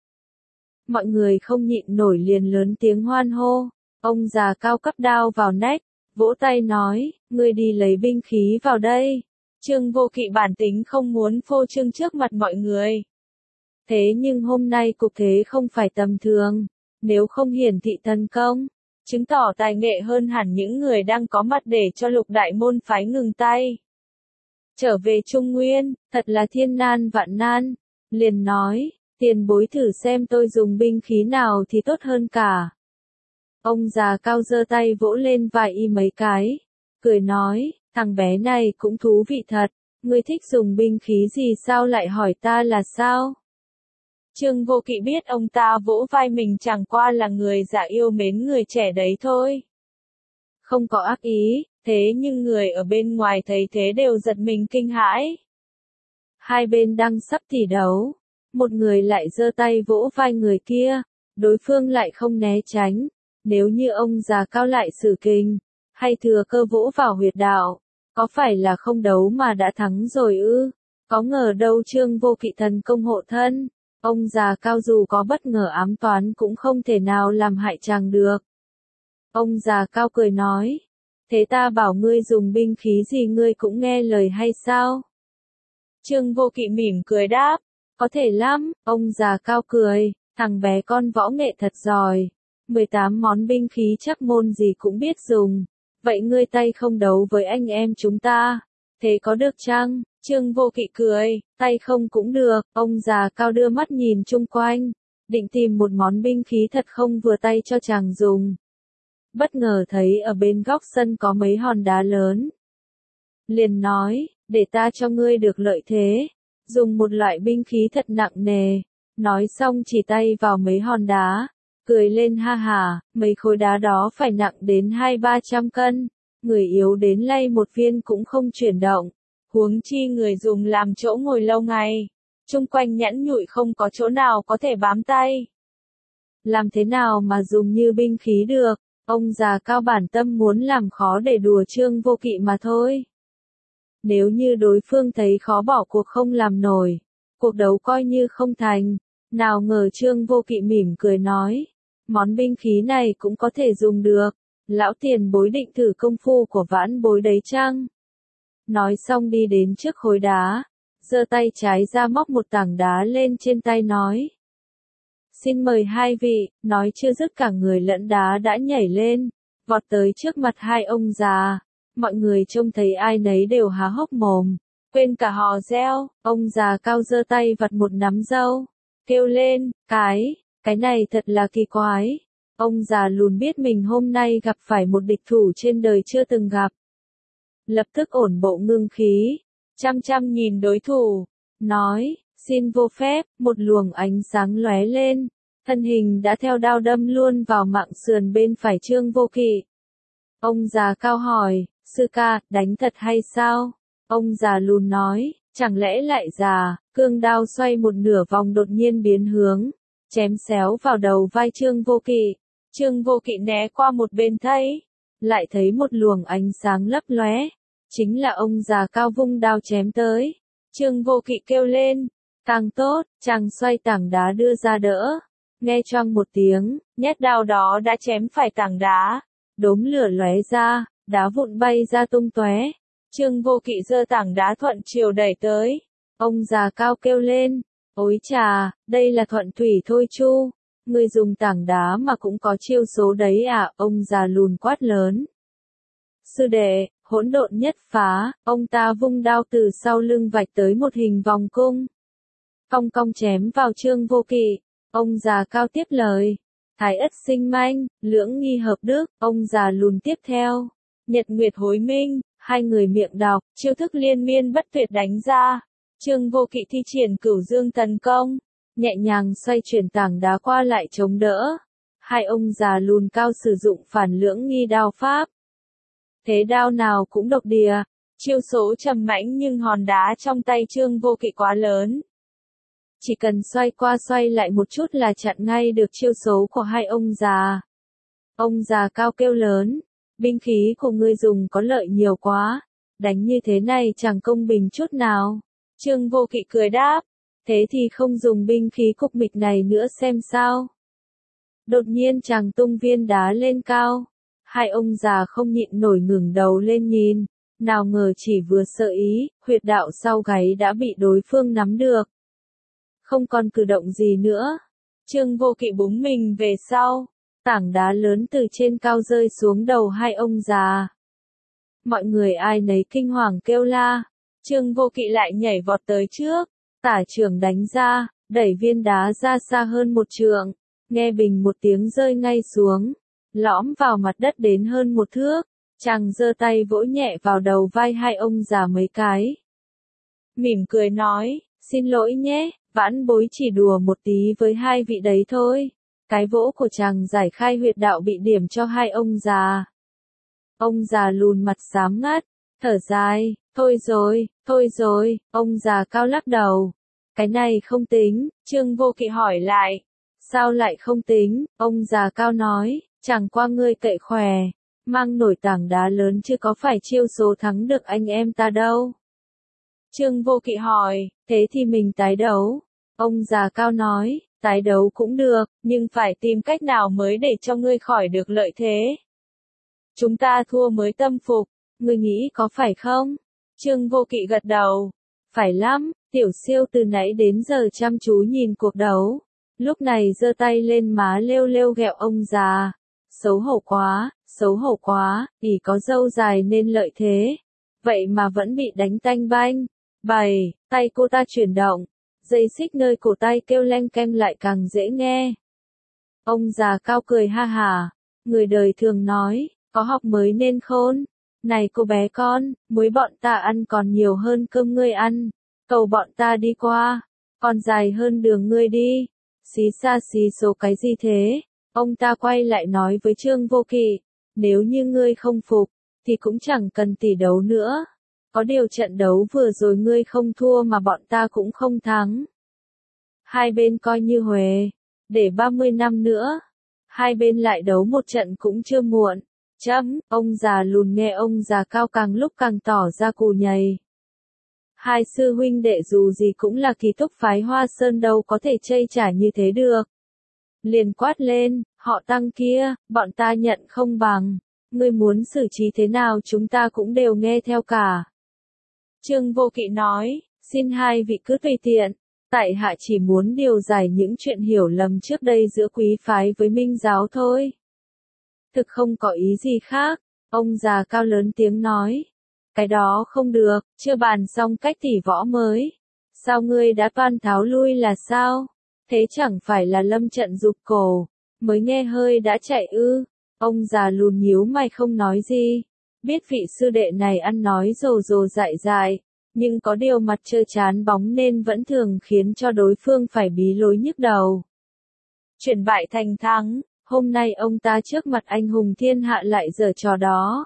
Mọi người không nhịn nổi liền lớn tiếng hoan hô. Ông già Cao cắp đao vào nách, vỗ tay nói, ngươi đi lấy binh khí vào đây. Trương Vô Kỵ bản tính không muốn phô trương trước mặt mọi người. Thế nhưng hôm nay cục thế không phải tầm thường, nếu không hiển thị thần công, chứng tỏ tài nghệ hơn hẳn những người đang có mặt để cho lục đại môn phái ngừng tay. Trở về Trung Nguyên, thật là thiên nan vạn nan, liền nói, tiền bối thử xem tôi dùng binh khí nào thì tốt hơn cả. Ông già Cao giơ tay vỗ lên vai y mấy cái, cười nói, thằng bé này cũng thú vị thật, ngươi thích dùng binh khí gì sao lại hỏi ta là sao? Trương Vô Kỵ biết ông ta vỗ vai mình chẳng qua là người dạ yêu mến người trẻ đấy thôi. Không có ác ý, thế nhưng người ở bên ngoài thấy thế đều giật mình kinh hãi. Hai bên đang sắp tỉ đấu, một người lại giơ tay vỗ vai người kia, đối phương lại không né tránh. Nếu như ông già Cao lại sử kình, hay thừa cơ vỗ vào huyệt đạo, có phải là không đấu mà đã thắng rồi ư? Có ngờ đâu Trương Vô Kỵ thần công hộ thân, ông già Cao dù có bất ngờ ám toán cũng không thể nào làm hại chàng được. Ông già Cao cười nói, thế ta bảo ngươi dùng binh khí gì ngươi cũng nghe lời hay sao? Trương Vô Kỵ mỉm cười đáp, có thể lắm. Ông già Cao cười, thằng bé con võ nghệ thật giỏi. mười tám món binh khí chắc môn gì cũng biết dùng. Vậy ngươi tay không đấu với anh em chúng ta. Thế có được chăng? Trương Vô Kỵ cười, tay không cũng được. Ông già cao đưa mắt nhìn chung quanh, định tìm một món binh khí thật không vừa tay cho chàng dùng. Bất ngờ thấy ở bên góc sân có mấy hòn đá lớn. Liền nói, để ta cho ngươi được lợi thế. Dùng một loại binh khí thật nặng nề. Nói xong chỉ tay vào mấy hòn đá. Cười lên ha hà, mấy khối đá đó phải nặng đến hai ba trăm cân. Người yếu đến lay một viên cũng không chuyển động. Huống chi người dùng làm chỗ ngồi lâu ngày. Chung quanh nhẵn nhụi không có chỗ nào có thể bám tay. Làm thế nào mà dùng như binh khí được? Ông già cao bản tâm muốn làm khó để đùa Trương Vô Kỵ mà thôi. Nếu như đối phương thấy khó bỏ cuộc không làm nổi, cuộc đấu coi như không thành. Nào ngờ Trương Vô Kỵ mỉm cười nói, món binh khí này cũng có thể dùng được. Lão tiền bối định thử công phu của vãn bối đấy chăng? Nói xong đi đến trước khối đá, giơ tay trái ra móc một tảng đá lên trên tay nói. Xin mời hai vị, nói chưa dứt cả người lẫn đá đã nhảy lên, vọt tới trước mặt hai ông già. Mọi người trông thấy ai nấy đều há hốc mồm, quên cả hò reo. Ông già cao giơ tay vặt một nắm dâu, kêu lên, cái, cái này thật là kỳ quái. Ông già lùn biết mình hôm nay gặp phải một địch thủ trên đời chưa từng gặp. Lập tức ổn bộ ngưng khí, chăm chăm nhìn đối thủ, nói, xin vô phép. Một luồng ánh sáng lóe lên, thân hình đã theo đao đâm luôn vào mạng sườn bên phải Trương Vô Kỵ. Ông già cao hỏi, sư ca, đánh thật hay sao? Ông già lùn nói, chẳng lẽ lại già. Cương đao xoay một nửa vòng đột nhiên biến hướng, chém xéo vào đầu vai Trương Vô Kỵ. Trương Vô Kỵ né qua một bên thấy, lại thấy một luồng ánh sáng lấp lóe, chính là ông già cao vung đao chém tới. Trương Vô Kỵ kêu lên, càng tốt. Chàng xoay tảng đá đưa ra đỡ, nghe choang một tiếng, nhát đao đó đã chém phải tảng đá, đốm lửa lóe ra, đá vụn bay ra tung tóe. Trương Vô Kỵ giơ tảng đá thuận chiều đẩy tới. Ông già cao kêu lên, ối chà, đây là thuận thủy thôi chu. Người dùng tảng đá mà cũng có chiêu số đấy à? Ông già lùn quát lớn. Sư đệ, hỗn độn nhất phá. Ông ta vung đao từ sau lưng vạch tới một hình vòng cung, cong cong chém vào Trương Vô Kỵ. Ông già cao tiếp lời, thái ất sinh manh, lưỡng nghi hợp đức. Ông già lùn tiếp theo, nhật nguyệt hối minh. Hai người miệng đọc, chiêu thức liên miên bất tuyệt đánh ra. Trương Vô Kỵ thi triển cửu dương tấn công, nhẹ nhàng xoay chuyển tảng đá qua lại chống đỡ. Hai ông già lùn cao sử dụng phản lưỡng nghi đao pháp. Thế đao nào cũng độc địa, chiêu số trầm mãnh nhưng hòn đá trong tay Trương Vô Kỵ quá lớn. Chỉ cần xoay qua xoay lại một chút là chặn ngay được chiêu số của hai ông già. Ông già cao kêu lớn, binh khí của ngươi dùng có lợi nhiều quá, đánh như thế này chẳng công bình chút nào. Trương Vô Kỵ cười đáp, thế thì không dùng binh khí cục mịch này nữa xem sao. Đột nhiên chàng tung viên đá lên cao, hai ông già không nhịn nổi ngẩng đầu lên nhìn, nào ngờ chỉ vừa sợ ý, huyệt đạo sau gáy đã bị đối phương nắm được. Không còn cử động gì nữa, Trương Vô Kỵ búng mình về sau, tảng đá lớn từ trên cao rơi xuống đầu hai ông già. Mọi người ai nấy kinh hoàng kêu la. Trương Vô Kỵ lại nhảy vọt tới trước, tả chưởng đánh ra, đẩy viên đá ra xa hơn một trượng, nghe bình một tiếng rơi ngay xuống, lõm vào mặt đất đến hơn một thước. Chàng giơ tay vỗ nhẹ vào đầu vai hai ông già mấy cái, mỉm cười nói, xin lỗi nhé, vãn bối chỉ đùa một tí với hai vị đấy thôi. Cái vỗ của chàng giải khai huyệt đạo bị điểm cho hai ông già. Ông già lùn mặt xám ngắt, thở dài, thôi rồi, thôi rồi. Ông già cao lắc đầu, cái này không tính. Trương Vô Kỵ hỏi lại, sao lại không tính? Ông già cao nói, chẳng qua ngươi cậy khỏe, mang nổi tảng đá lớn chứ có phải chiêu số thắng được anh em ta đâu. Trương Vô Kỵ hỏi, thế thì mình tái đấu. Ông già cao nói, tái đấu cũng được, nhưng phải tìm cách nào mới để cho ngươi khỏi được lợi thế. Chúng ta thua mới tâm phục, ngươi nghĩ có phải không? Trương Vô Kỵ gật đầu, phải lắm. Tiểu Siêu từ nãy đến giờ chăm chú nhìn cuộc đấu, lúc này giơ tay lên má lêu lêu ghẹo ông già. Xấu hổ quá, xấu hổ quá, ỷ có râu dài nên lợi thế. Vậy mà vẫn bị đánh tanh banh. Bày, tay cô ta chuyển động. Dây xích nơi cổ tay kêu leng keng lại càng dễ nghe. Ông già cao cười ha hả. Người đời thường nói, có học mới nên khôn. Này cô bé con, muối bọn ta ăn còn nhiều hơn cơm ngươi ăn. Cầu bọn ta đi qua, còn dài hơn đường ngươi đi. Xí xa xí số cái gì thế? Ông ta quay lại nói với Trương Vô Kỵ, nếu như ngươi không phục, thì cũng chẳng cần tỷ đấu nữa. Có điều trận đấu vừa rồi ngươi không thua mà bọn ta cũng không thắng. Hai bên coi như huề, để ba mươi năm nữa, hai bên lại đấu một trận cũng chưa muộn. Chấm, ông già lùn nghe ông già cao càng lúc càng tỏ ra cù nhầy. Hai sư huynh đệ dù gì cũng là kỳ thúc phái Hoa Sơn đâu có thể chây trả như thế được. Liền quát lên, họ Tăng kia, bọn ta nhận không bằng, ngươi muốn xử trí thế nào chúng ta cũng đều nghe theo cả. Trương Vô Kỵ nói, xin hai vị cứ tùy tiện, tại hạ chỉ muốn điều giải những chuyện hiểu lầm trước đây giữa quý phái với Minh giáo thôi. Thực không có ý gì khác, ông già cao lớn tiếng nói. Cái đó không được, chưa bàn xong cách tỉ võ mới. Sao ngươi đã toan tháo lui là sao? Thế chẳng phải là lâm trận rụt cổ, mới nghe hơi đã chạy ư. Ông già lùn nhíu mày không nói gì. Biết vị sư đệ này ăn nói rồ rồ dại dại, nhưng có điều mặt trơ chán bóng nên vẫn thường khiến cho đối phương phải bí lối nhức đầu. Chuyển bại thành thắng, hôm nay ông ta trước mặt anh hùng thiên hạ lại giở trò đó.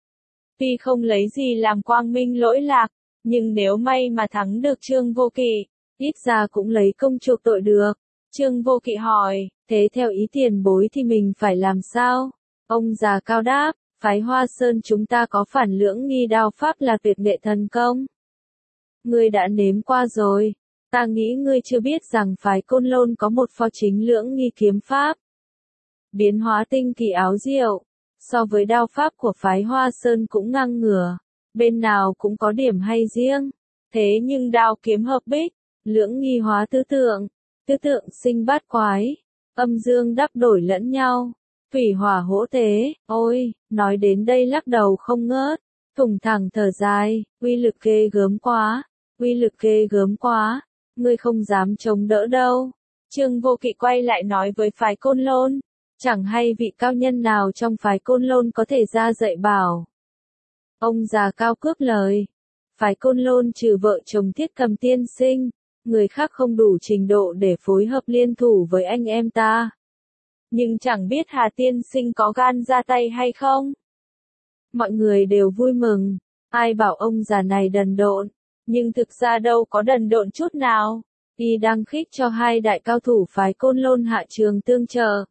Tuy không lấy gì làm quang minh lỗi lạc, nhưng nếu may mà thắng được Trương Vô Kỵ, ít ra cũng lấy công chuộc tội được. Trương Vô Kỵ hỏi, thế theo ý tiền bối thì mình phải làm sao? Ông già cao đáp, phái Hoa Sơn chúng ta có phản lưỡng nghi đao pháp là tuyệt nghệ thần công. Ngươi đã nếm qua rồi, ta nghĩ ngươi chưa biết rằng phái Côn Lôn có một pho chính lưỡng nghi kiếm pháp. Biến hóa tinh kỳ áo diệu, so với đao pháp của phái Hoa Sơn cũng ngang ngửa, bên nào cũng có điểm hay riêng. Thế nhưng đao kiếm hợp bích, lưỡng nghi hóa tứ tượng, tứ tượng sinh bát quái, âm dương đắp đổi lẫn nhau, thủy hỏa hỗ tế. Ôi, nói đến đây lắc đầu không ngớt, thủng thẳng thở dài, uy lực ghê gớm quá, uy lực ghê gớm quá, ngươi không dám chống đỡ đâu. Trương Vô Kỵ quay lại nói với phái Côn Lôn, chẳng hay vị cao nhân nào trong phái Côn Lôn có thể ra dạy bảo. Ông già cao cướp lời, phái Côn Lôn trừ vợ chồng Thiết Cầm tiên sinh, người khác không đủ trình độ để phối hợp liên thủ với anh em ta. Nhưng chẳng biết Hà tiên sinh có gan ra tay hay không? Mọi người đều vui mừng, ai bảo ông già này đần độn, nhưng thực ra đâu có đần độn chút nào. Y đang khích cho hai đại cao thủ phái Côn Lôn hạ trường tương trợ.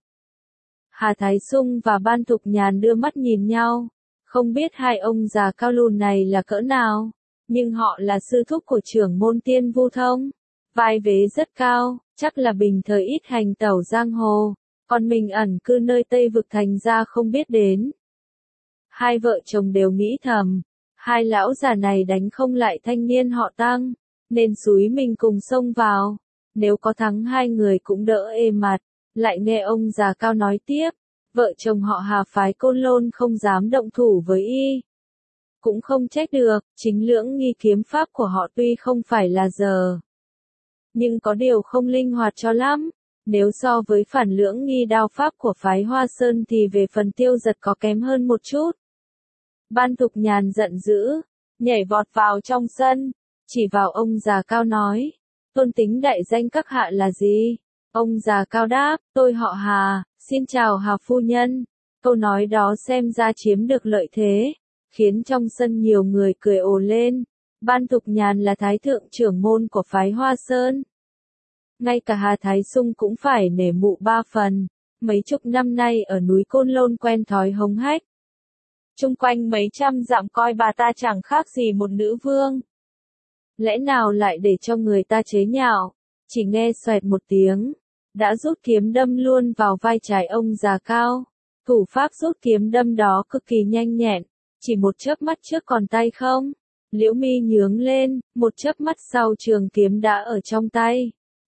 Hà Thái Sung và Ban Thục Nhàn đưa mắt nhìn nhau, không biết hai ông già cao lùn này là cỡ nào, nhưng họ là sư thúc của trưởng môn Tiên Vu Thông, vai vế rất cao, chắc là bình thời ít hành tẩu giang hồ, còn mình ẩn cư nơi Tây Vực thành ra không biết đến. Hai vợ chồng đều nghĩ thầm, hai lão già này đánh không lại thanh niên họ Tăng, nên xúi mình cùng xông vào, nếu có thắng hai người cũng đỡ ê mặt. Lại nghe ông già cao nói tiếp, vợ chồng họ Hà phái Côn Lôn không dám động thủ với y. Cũng không trách được, chính lưỡng nghi kiếm pháp của họ tuy không phải là giờ, nhưng có điều không linh hoạt cho lắm. Nếu so với phản lưỡng nghi đao pháp của phái Hoa Sơn thì về phần tiêu giật có kém hơn một chút. Ban Thục Nhàn giận dữ, nhảy vọt vào trong sân, chỉ vào ông già cao nói, tôn tính đại danh các hạ là gì? Ông già cao đáp, tôi họ Hà, xin chào Hà phu nhân. Câu nói đó xem ra chiếm được lợi thế, khiến trong sân nhiều người cười ồ lên. Ban Thục Nhàn là thái thượng trưởng môn của phái Hoa Sơn. Ngay cả Hà Thái Sung cũng phải nể mụ ba phần, mấy chục năm nay ở núi Côn Lôn quen thói hống hách. Chung quanh mấy trăm dặm coi bà ta chẳng khác gì một nữ vương. Lẽ nào lại để cho người ta chế nhạo, chỉ nghe xoẹt một tiếng, đã rút kiếm đâm luôn vào vai trái ông già cao. Thủ pháp rút kiếm đâm đó cực kỳ nhanh nhẹn, chỉ một chớp mắt trước còn tay không. Liễu mi nhướng lên, một chớp mắt sau trường kiếm đã ở trong tay.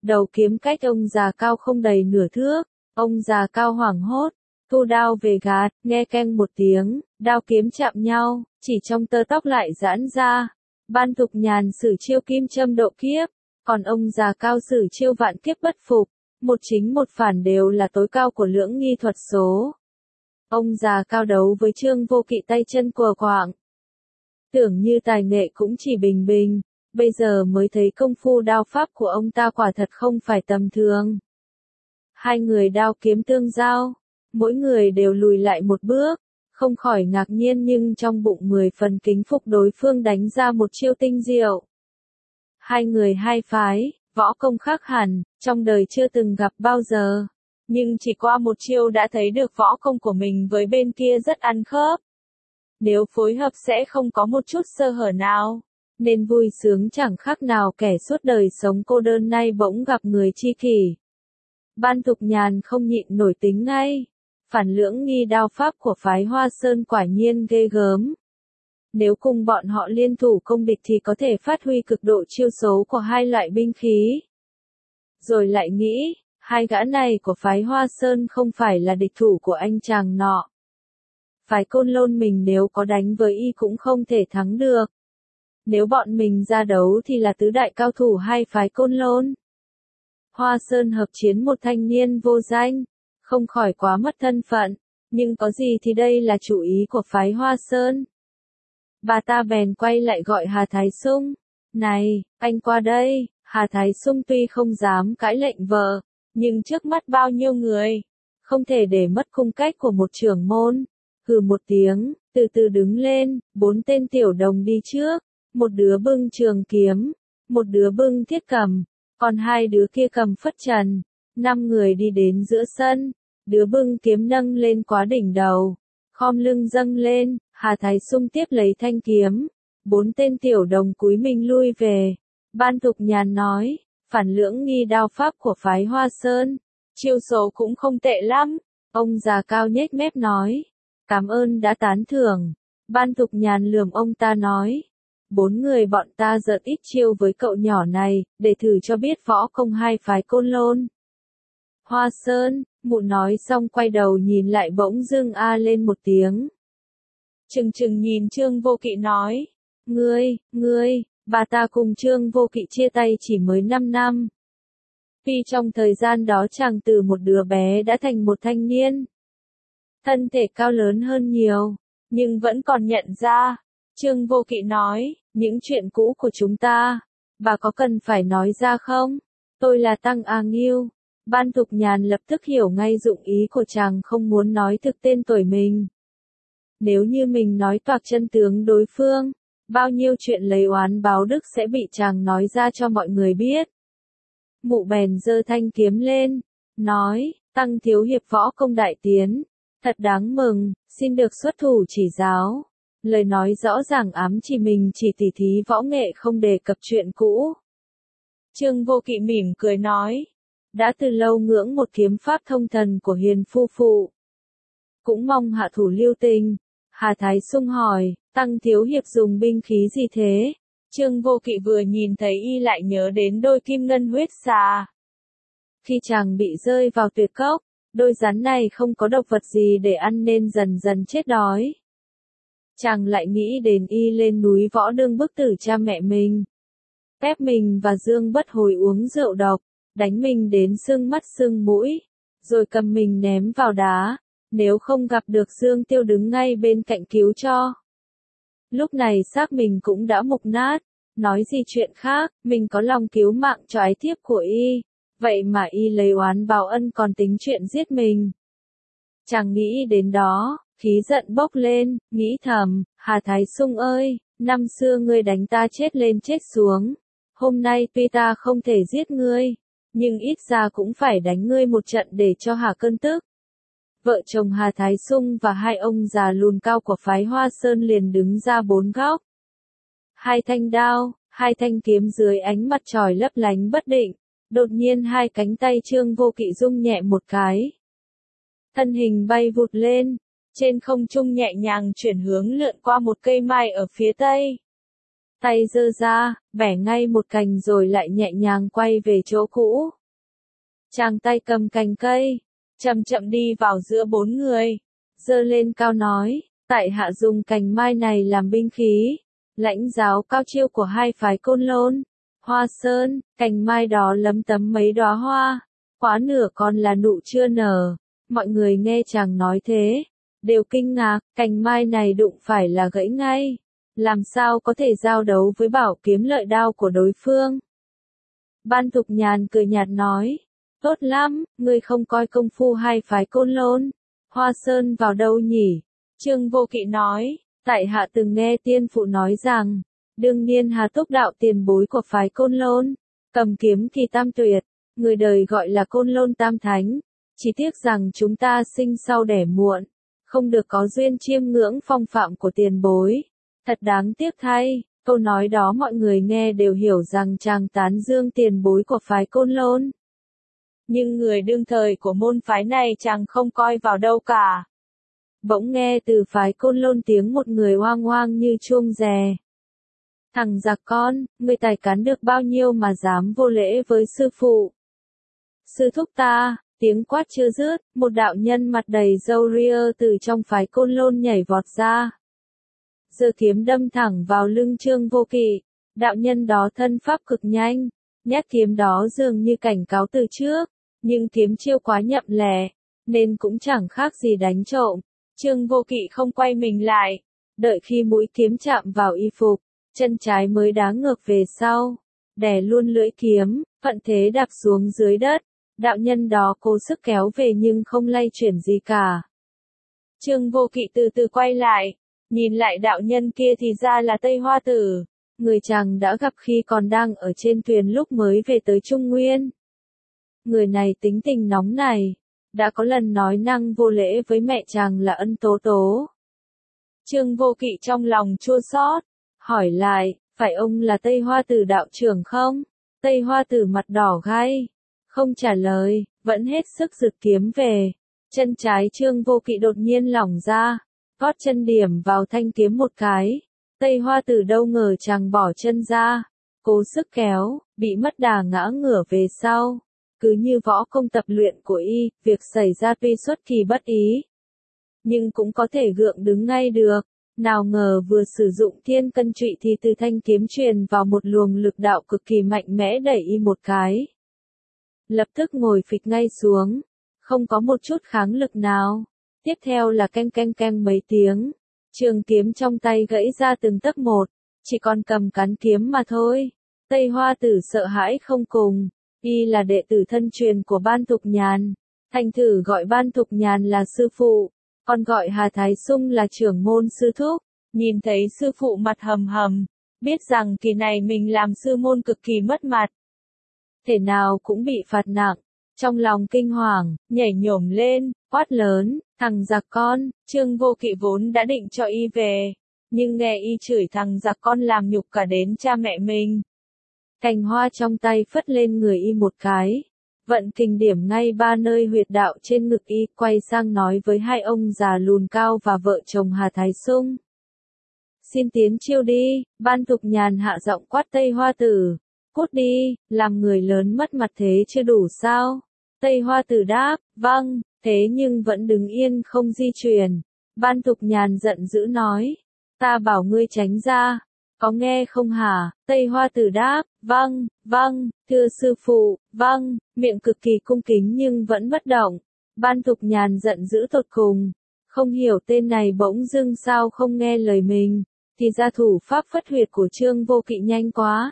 Đầu kiếm cách ông già cao không đầy nửa thước, ông già cao hoảng hốt, thu đao về gạt, nghe keng một tiếng, đao kiếm chạm nhau, chỉ trong tơ tóc lại giãn ra. Ban Thục Nhàn sử chiêu kim châm độ kiếp, còn ông già cao sử chiêu vạn kiếp bất phục, một chính một phản đều là tối cao của lưỡng nghi thuật số. Ông già cao đấu với Trương Vô Kỵ tay chân quờ quạng. Tưởng như tài nghệ cũng chỉ bình bình, bây giờ mới thấy công phu đao pháp của ông ta quả thật không phải tầm thường. Hai người đao kiếm tương giao, mỗi người đều lùi lại một bước, không khỏi ngạc nhiên nhưng trong bụng mười phần kính phục đối phương đánh ra một chiêu tinh diệu. Hai người hai phái, võ công khác hẳn, trong đời chưa từng gặp bao giờ, nhưng chỉ qua một chiêu đã thấy được võ công của mình với bên kia rất ăn khớp. Nếu phối hợp sẽ không có một chút sơ hở nào, nên vui sướng chẳng khác nào kẻ suốt đời sống cô đơn nay bỗng gặp người tri kỷ. Ban Thục Nhàn không nhịn nổi tính ngay, phản lưỡng nghi đao pháp của phái Hoa Sơn quả nhiên ghê gớm. Nếu cùng bọn họ liên thủ công địch thì có thể phát huy cực độ chiêu số của hai loại binh khí. Rồi lại nghĩ, hai gã này của phái Hoa Sơn không phải là địch thủ của anh chàng nọ. Phái Côn Lôn mình nếu có đánh với y cũng không thể thắng được. Nếu bọn mình ra đấu thì là tứ đại cao thủ hai phái Côn Lôn. Hoa Sơn hợp chiến một thanh niên vô danh, không khỏi quá mất thân phận, nhưng có gì thì đây là chủ ý của phái Hoa Sơn. Bà ta bèn quay lại gọi Hà Thái Sung, này, anh qua đây. Hà Thái Sung tuy không dám cãi lệnh vợ, nhưng trước mắt bao nhiêu người, không thể để mất cung cách của một trưởng môn. Hừ một tiếng, từ từ đứng lên, bốn tên tiểu đồng đi trước, một đứa bưng trường kiếm, một đứa bưng thiết cầm, còn hai đứa kia cầm phất trần. Năm người đi đến giữa sân, đứa bưng kiếm nâng lên quá đỉnh đầu, khom lưng dâng lên, Hà Thái Sung tiếp lấy thanh kiếm, bốn tên tiểu đồng cúi mình lui về. Ban Thục Nhàn nói, phản lưỡng nghi đao pháp của phái Hoa Sơn, chiêu số cũng không tệ lắm. Ông già cao nhếch mép nói, cảm ơn đã tán thưởng. Ban Thục Nhàn lườm ông ta nói, bốn người bọn ta giỡn ít chiêu với cậu nhỏ này, để thử cho biết võ công hai phái Côn Lôn. Hoa Sơn, mụ nói xong quay đầu nhìn lại bỗng dưng a lên một tiếng. Trừng trừng nhìn Trương Vô Kỵ nói, ngươi, ngươi, bà ta cùng Trương Vô Kỵ chia tay chỉ mới năm năm. Vì trong thời gian đó chàng từ một đứa bé đã thành một thanh niên. Thân thể cao lớn hơn nhiều, nhưng vẫn còn nhận ra. Trương Vô Kỵ nói, những chuyện cũ của chúng ta, bà có cần phải nói ra không? Tôi là Tăng A Nghiêu. Ban Thục Nhàn lập tức hiểu ngay dụng ý của chàng không muốn nói thực tên tuổi mình. Nếu như mình nói toạc chân tướng đối phương, bao nhiêu chuyện lấy oán báo đức sẽ bị chàng nói ra cho mọi người biết. Mụ bèn giơ thanh kiếm lên, nói, Tăng thiếu hiệp võ công đại tiến, thật đáng mừng, xin được xuất thủ chỉ giáo. Lời nói rõ ràng ám chỉ mình chỉ tỉ thí võ nghệ không đề cập chuyện cũ. Trương Vô Kỵ mỉm cười nói, đã từ lâu ngưỡng một kiếm pháp thông thần của hiền phu phụ. Cũng mong hạ thủ lưu tình. Hà Thái Sung hỏi, Tăng thiếu hiệp dùng binh khí gì thế? Trương Vô Kỵ vừa nhìn thấy y lại nhớ đến đôi kim ngân huyết xà. Khi chàng bị rơi vào tuyệt cốc, đôi rắn này không có độc vật gì để ăn nên dần dần chết đói. Chàng lại nghĩ đến y lên núi võ đương bức tử cha mẹ mình. Ép mình và Dương Bất Hồi uống rượu độc, đánh mình đến sưng mắt sưng mũi, rồi cầm mình ném vào đá. Nếu không gặp được Dương Tiêu đứng ngay bên cạnh cứu cho. Lúc này xác mình cũng đã mục nát, nói gì chuyện khác, mình có lòng cứu mạng cho ái thiếp của y, vậy mà y lấy oán báo ân còn tính chuyện giết mình. Chàng nghĩ đến đó, khí giận bốc lên, nghĩ thầm, Hà Thái Sung ơi, năm xưa ngươi đánh ta chết lên chết xuống, hôm nay tuy ta không thể giết ngươi, nhưng ít ra cũng phải đánh ngươi một trận để cho hả cơn tức. Vợ chồng Hà Thái Sung và hai ông già lùn cao của phái Hoa Sơn liền đứng ra bốn góc. Hai thanh đao, hai thanh kiếm dưới ánh mặt trời lấp lánh bất định, đột nhiên hai cánh tay Trương Vô Kỵ rung nhẹ một cái. Thân hình bay vụt lên, trên không trung nhẹ nhàng chuyển hướng lượn qua một cây mai ở phía tây. tay giơ ra, bẻ ngay một cành rồi lại nhẹ nhàng quay về chỗ cũ. Chàng tay cầm cành cây, chậm chậm đi vào giữa bốn người, giơ lên cao nói, tại hạ dùng cành mai này làm binh khí, lãnh giáo cao chiêu của hai phái Côn Lôn, Hoa Sơn, cành mai đó lấm tấm mấy đóa hoa, quá nửa còn là nụ chưa nở. Mọi người nghe chàng nói thế, đều kinh ngạc, cành mai này đụng phải là gãy ngay, làm sao có thể giao đấu với bảo kiếm lợi đao của đối phương. Ban Thục Nhàn cười nhạt nói, tốt lắm, ngươi không coi công phu hai phái Côn Lôn, Hoa Sơn vào đâu nhỉ? Trương Vô Kỵ nói, tại hạ từng nghe tiên phụ nói rằng, đương niên Hà Túc đạo tiền bối của phái Côn Lôn, cầm kiếm thì tam tuyệt, người đời gọi là Côn Lôn tam thánh, chỉ tiếc rằng chúng ta sinh sau đẻ muộn, không được có duyên chiêm ngưỡng phong phạm của tiền bối. Thật đáng tiếc thay, câu nói đó mọi người nghe đều hiểu rằng chàng tán dương tiền bối của phái Côn Lôn. Nhưng người đương thời của môn phái này chàng không coi vào đâu cả. Bỗng nghe từ phái Côn Lôn tiếng một người oang oang như chuông rè. Thằng giặc con, ngươi tài cán được bao nhiêu mà dám vô lễ với sư phụ? Sư thúc ta, tiếng quát chưa dứt, một đạo nhân mặt đầy râu ria từ trong phái Côn Lôn nhảy vọt ra. Giơ kiếm đâm thẳng vào lưng Trương Vô Kỵ, đạo nhân đó thân pháp cực nhanh, nhát kiếm đó dường như cảnh cáo từ trước, nhưng kiếm chiêu quá nhậm lẻ, nên cũng chẳng khác gì đánh trộm. Trương Vô Kỵ không quay mình lại, đợi khi mũi kiếm chạm vào y phục, chân trái mới đá ngược về sau, đè luôn lưỡi kiếm, thuận thế đạp xuống dưới đất. Đạo nhân đó cố sức kéo về nhưng không lay chuyển gì cả. Trương Vô Kỵ từ từ quay lại, nhìn lại đạo nhân kia thì ra là Tây Hoa Tử, người chàng đã gặp khi còn đang ở trên thuyền lúc mới về tới Trung Nguyên. Người này tính tình nóng này, đã có lần nói năng vô lễ với mẹ chàng là Ân Tố Tố. Trương Vô Kỵ trong lòng chua xót, hỏi lại, phải ông là Tây Hoa Tử đạo trưởng không? Tây Hoa Tử mặt đỏ gay, không trả lời, vẫn hết sức giật kiếm về. Chân trái Trương Vô Kỵ đột nhiên lỏng ra, gót chân điểm vào thanh kiếm một cái. Tây Hoa Tử đâu ngờ chàng bỏ chân ra, cố sức kéo, bị mất đà ngã ngửa về sau. Cứ như võ công tập luyện của y, việc xảy ra tuy xuất kỳ bất ý, nhưng cũng có thể gượng đứng ngay được. Nào ngờ vừa sử dụng thiên cân trụy thì từ thanh kiếm truyền vào một luồng lực đạo cực kỳ mạnh mẽ đẩy y một cái. Lập tức ngồi phịch ngay xuống, không có một chút kháng lực nào. Tiếp theo là canh canh canh mấy tiếng, trường kiếm trong tay gãy ra từng tấc một, chỉ còn cầm cán kiếm mà thôi. Tây Hoa Tử sợ hãi không cùng, y là đệ tử thân truyền của Ban Thục Nhàn, thành thử gọi Ban Thục Nhàn là sư phụ, còn gọi Hà Thái Sung là trưởng môn sư thúc. Nhìn thấy sư phụ mặt hầm hầm, biết rằng kỳ này mình làm sư môn cực kỳ mất mặt, thể nào cũng bị phạt nặng, trong lòng kinh hoàng, nhảy nhổm lên, quát lớn, thằng giặc con. Trương Vô Kỵ vốn đã định cho y về, nhưng nghe y chửi thằng giặc con làm nhục cả đến cha mẹ mình. Cành hoa trong tay phất lên người y một cái, vận kình điểm ngay ba nơi huyệt đạo trên ngực y, quay sang nói với hai ông già lùn cao và vợ chồng Hà Thái Sung. Xin tiến chiêu đi. Ban Thục Nhàn hạ giọng quát Tây Hoa Tử, cút đi, làm người lớn mất mặt thế chưa đủ sao? Tây Hoa Tử đáp, vâng, thế nhưng vẫn đứng yên không di chuyển. Ban Thục Nhàn giận dữ nói, ta bảo ngươi tránh ra, có nghe không hả? Tây Hoa Tử đáp, vâng, vâng, thưa sư phụ, vâng, miệng cực kỳ cung kính nhưng vẫn bất động. Ban Thục Nhàn giận dữ tột cùng, không hiểu tên này bỗng dưng sao không nghe lời mình, thì ra thủ pháp phất huyệt của Trương Vô Kỵ nhanh quá.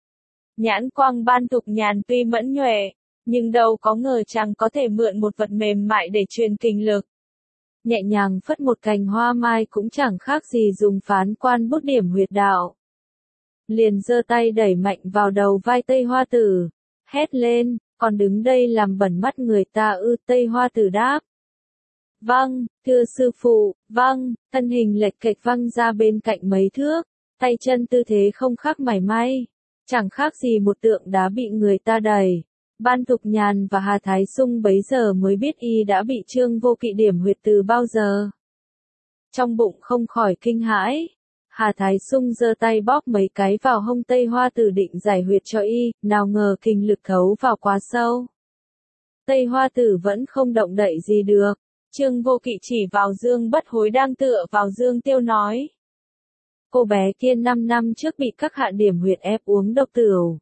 Nhãn quang Ban Thục Nhàn tuy mẫn nhuệ, nhưng đâu có ngờ chàng có thể mượn một vật mềm mại để truyền kình lực. Nhẹ nhàng phất một cành hoa mai cũng chẳng khác gì dùng phán quan bút điểm huyệt đạo. Liền giơ tay đẩy mạnh vào đầu vai Tây Hoa Tử, hét lên, còn đứng đây làm bẩn mắt người ta ư? Tây Hoa Tử đáp, vâng, thưa sư phụ, vâng. Thân hình lệch kệch văng ra bên cạnh mấy thước, tay chân tư thế không khác mảy may, chẳng khác gì một tượng đá bị người ta đẩy. Ban Thục Nhàn và Hà Thái Sung bấy giờ mới biết y đã bị Trương Vô Kỵ điểm huyệt từ bao giờ. Trong bụng không khỏi kinh hãi, Hà Thái Sung giơ tay bóp mấy cái vào hông Tây Hoa Tử định giải huyệt cho y, nào ngờ kinh lực thấu vào quá sâu. Tây Hoa Tử vẫn không động đậy gì được. Trương Vô Kỵ chỉ vào Dương Bất Hối đang tựa vào Dương Tiêu nói. Cô bé kia năm năm trước bị các hạ điểm huyệt ép uống độc tửu.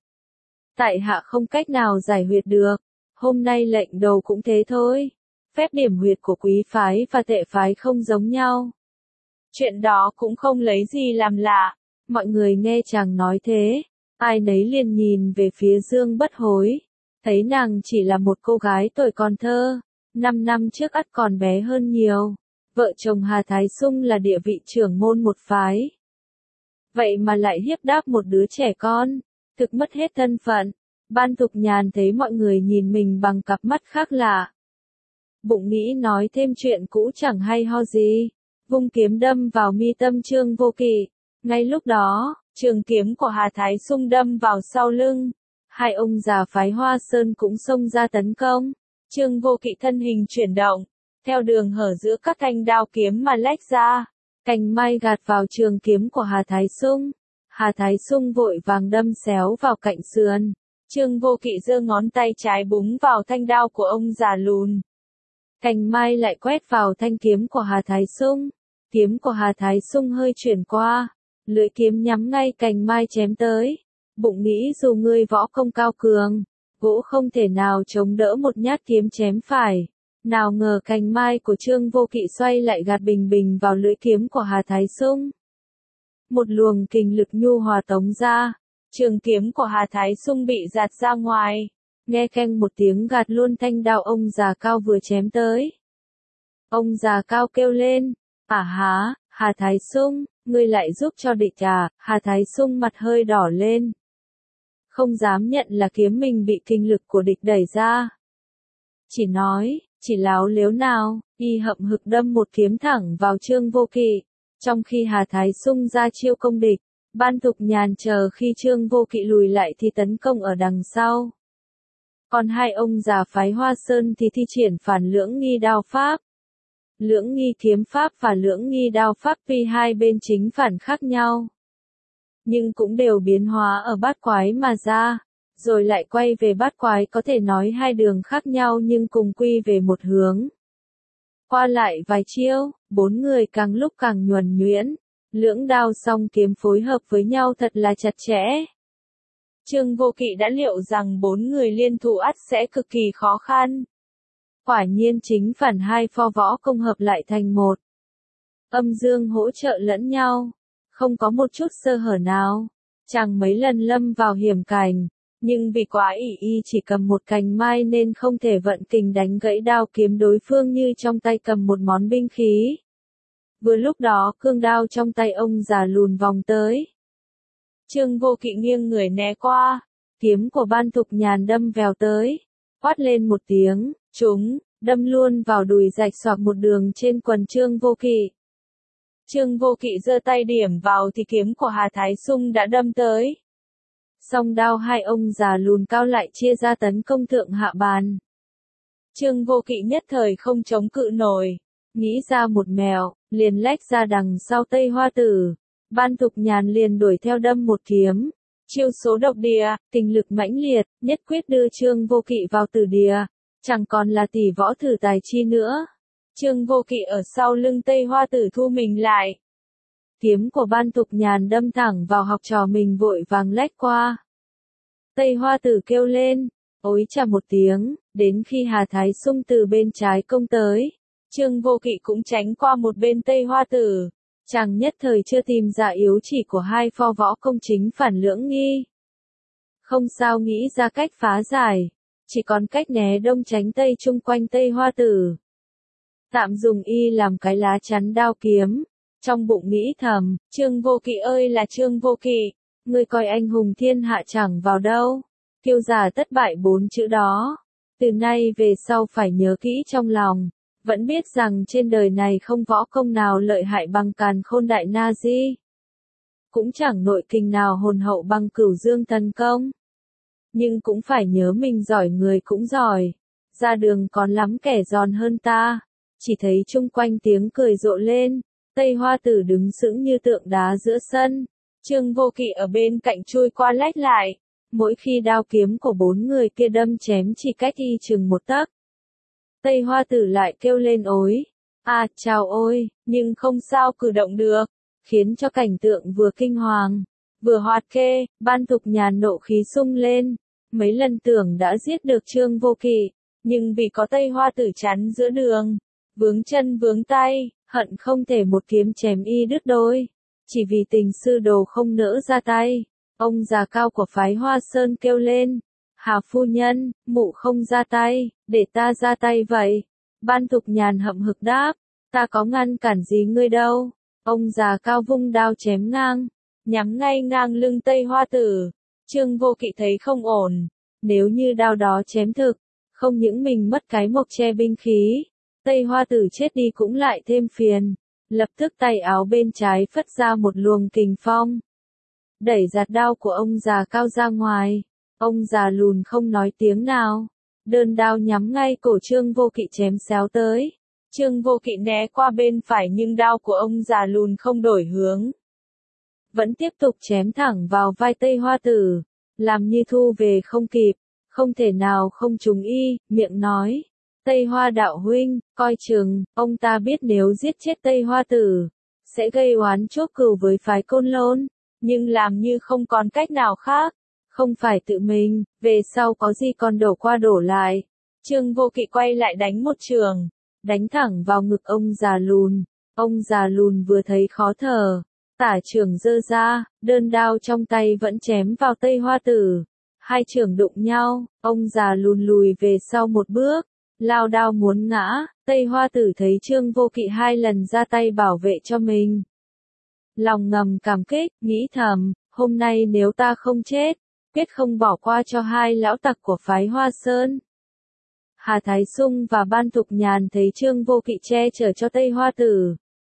Tại hạ không cách nào giải huyệt được. Hôm nay lệnh đầu cũng thế thôi. Phép điểm huyệt của quý phái và tệ phái không giống nhau. Chuyện đó cũng không lấy gì làm lạ. Mọi người nghe chàng nói thế, ai nấy liền nhìn về phía Dương Bất Hối. Thấy nàng chỉ là một cô gái tuổi còn thơ, năm năm trước ắt còn bé hơn nhiều. Vợ chồng Hà Thái Sung là địa vị trưởng môn một phái. Vậy mà lại hiếp đáp một đứa trẻ con, thực mất hết thân phận. Ban Thục Nhàn thấy mọi người nhìn mình bằng cặp mắt khác lạ. Bụng nghĩ nói thêm chuyện cũ chẳng hay ho gì. Vung kiếm đâm vào mi tâm Trương Vô Kỵ. Ngay lúc đó, trường kiếm của Hà Thái Sung đâm vào sau lưng. Hai ông già phái Hoa Sơn cũng xông ra tấn công. Trương Vô Kỵ thân hình chuyển động, theo đường hở giữa các thanh đao kiếm mà lách ra. Cành mai gạt vào trường kiếm của Hà Thái Sung. Hà Thái Sung vội vàng đâm xéo vào cạnh sườn. Trương Vô Kỵ giơ ngón tay trái búng vào thanh đao của ông già lùn. Cành mai lại quét vào thanh kiếm của Hà Thái Sung. Kiếm của Hà Thái Sung hơi chuyển qua, lưỡi kiếm nhắm ngay cành mai chém tới. Bụng nghĩ dù ngươi võ công cao cường, gỗ không thể nào chống đỡ một nhát kiếm chém phải. Nào ngờ cành mai của Trương Vô Kỵ xoay lại gạt bình bình vào lưỡi kiếm của Hà Thái Sung. Một luồng kình lực nhu hòa tống ra, trường kiếm của Hà Thái Sung bị giạt ra ngoài. Nghe keng một tiếng gạt luôn thanh đao ông già cao vừa chém tới. Ông già cao kêu lên. À há, Hà Thái Sung, ngươi lại giúp cho địch à? Hà Thái Sung mặt hơi đỏ lên. Không dám nhận là kiếm mình bị kinh lực của địch đẩy ra. Chỉ nói, chỉ láo lếu nào, y hậm hực đâm một kiếm thẳng vào Trương Vô Kỵ. Trong khi Hà Thái Sung ra chiêu công địch, Ban Thục Nhàn chờ khi Trương Vô Kỵ lùi lại thì tấn công ở đằng sau. Còn hai ông già phái Hoa Sơn thì thi triển phản lưỡng nghi đao pháp. Lưỡng nghi kiếm pháp và lưỡng nghi đao pháp tuy hai bên chính phản khác nhau, nhưng cũng đều biến hóa ở bát quái mà ra, rồi lại quay về bát quái, có thể nói hai đường khác nhau nhưng cùng quy về một hướng. Qua lại vài chiêu, bốn người càng lúc càng nhuần nhuyễn, lưỡng đao song kiếm phối hợp với nhau thật là chặt chẽ. Trương Vô Kỵ đã liệu rằng bốn người liên thủ ắt sẽ cực kỳ khó khăn. Quả nhiên chính phản hai pho võ công hợp lại thành một. Âm dương hỗ trợ lẫn nhau, không có một chút sơ hở nào. Chàng mấy lần lâm vào hiểm cảnh, nhưng vì quá ỷ y chỉ cầm một cành mai nên không thể vận kình đánh gãy đao kiếm đối phương như trong tay cầm một món binh khí. Vừa lúc đó cương đao trong tay ông già lùn vòng tới. Trương Vô Kỵ nghiêng người né qua, kiếm của Ban Thục Nhàn đâm vèo tới, quát lên một tiếng, trúng, đâm luôn vào đùi rạch xoạc một đường trên quần Trương Vô Kỵ. Trương Vô Kỵ giơ tay điểm vào thì kiếm của Hà Thái Sung đã đâm tới. Song đao hai ông già lùn cao lại chia ra tấn công thượng hạ bàn. Trương Vô Kỵ nhất thời không chống cự nổi, nghĩ ra một mẹo, liền lách ra đằng sau Tây Hoa Tử. Ban Thục Nhàn liền đuổi theo đâm một kiếm. Chiêu số độc địa, kinh lực mãnh liệt, nhất quyết đưa Trương Vô Kỵ vào tử địa. Chẳng còn là tỷ võ thử tài chi nữa. Trương Vô Kỵ ở sau lưng Tây Hoa Tử thu mình lại. Kiếm của Ban Thục Nhàn đâm thẳng vào học trò mình vội vàng lách qua. Tây Hoa Tử kêu lên, ối chà một tiếng, đến khi Hà Thái Sung từ bên trái công tới. Trương Vô Kỵ cũng tránh qua một bên Tây Hoa Tử. Chàng nhất thời chưa tìm ra yếu chỉ của hai pho võ công chính phản lưỡng nghi. Không sao nghĩ ra cách phá giải, chỉ còn cách né đông tránh tây chung quanh Tây Hoa Tử. Tạm dùng y làm cái lá chắn đao kiếm. Trong bụng nghĩ thầm, Trương Vô Kỵ ơi là Trương Vô Kỵ, ngươi coi anh hùng thiên hạ chẳng vào đâu. Kiêu già tất bại bốn chữ đó. Từ nay về sau phải nhớ kỹ trong lòng. Vẫn biết rằng trên đời này không võ công nào lợi hại bằng Càn Khôn Đại Na Di. Cũng chẳng nội kinh nào hồn hậu bằng Cửu Dương Thần Công. Nhưng cũng phải nhớ mình giỏi người cũng giỏi. Ra đường còn lắm kẻ giòn hơn ta. Chỉ thấy chung quanh tiếng cười rộ lên. Tây Hoa Tử đứng sững như tượng đá giữa sân. Trương Vô Kỵ ở bên cạnh chui qua lách lại. Mỗi khi đao kiếm của bốn người kia đâm chém chỉ cách y chừng một tấc. Tây Hoa Tử lại kêu lên ối. À, chào ôi, nhưng không sao cử động được. Khiến cho cảnh tượng vừa kinh hoàng, vừa hoạt kê, Ban Thục Nhàn nộ khí sung lên. Mấy lần tưởng đã giết được Trương Vô Kỵ, nhưng vì có Tây Hoa Tử chắn giữa đường, vướng chân vướng tay, hận không thể một kiếm chém y đứt đôi. Chỉ vì tình sư đồ không nỡ ra tay, ông già cao của phái Hoa Sơn kêu lên. Hà phu nhân, mụ không ra tay, để ta ra tay vậy. Ban Thục Nhàn hậm hực đáp, ta có ngăn cản gì ngươi đâu. Ông già cao vung đao chém ngang, nhắm ngay ngang lưng Tây Hoa Tử. Trương Vô Kỵ thấy không ổn, nếu như đao đó chém thực, không những mình mất cái mộc che binh khí, Tây Hoa Tử chết đi cũng lại thêm phiền. Lập tức tay áo bên trái phất ra một luồng kình phong, đẩy giạt đao của ông già cao ra ngoài. Ông già lùn không nói tiếng nào, đơn đao nhắm ngay cổ Trương Vô Kỵ chém xéo tới. Trương Vô Kỵ né qua bên phải nhưng đao của ông già lùn không đổi hướng, vẫn tiếp tục chém thẳng vào vai Tây Hoa Tử, làm như thu về không kịp, không thể nào không trúng y, miệng nói. Tây Hoa đạo huynh, coi chừng, ông ta biết nếu giết chết Tây Hoa Tử, sẽ gây oán chuốc cừu với phái Côn Lôn, nhưng làm như không còn cách nào khác, không phải tự mình, về sau có gì còn đổ qua đổ lại. Trương Vô Kỵ quay lại đánh một trường, đánh thẳng vào ngực ông già lùn. Ông già lùn vừa thấy khó thở, tả trường giơ ra, đơn đao trong tay vẫn chém vào Tây Hoa Tử. Hai trường đụng nhau, ông già lùn lùi về sau một bước, lao đao muốn ngã. Tây Hoa Tử thấy Trương Vô Kỵ hai lần ra tay bảo vệ cho mình, lòng ngầm cảm kích, nghĩ thầm, hôm nay nếu ta không chết, quyết không bỏ qua cho hai lão tặc của phái Hoa Sơn. Hà Thái Sung và Ban Thục Nhàn thấy Trương Vô Kỵ che chở cho Tây Hoa Tử,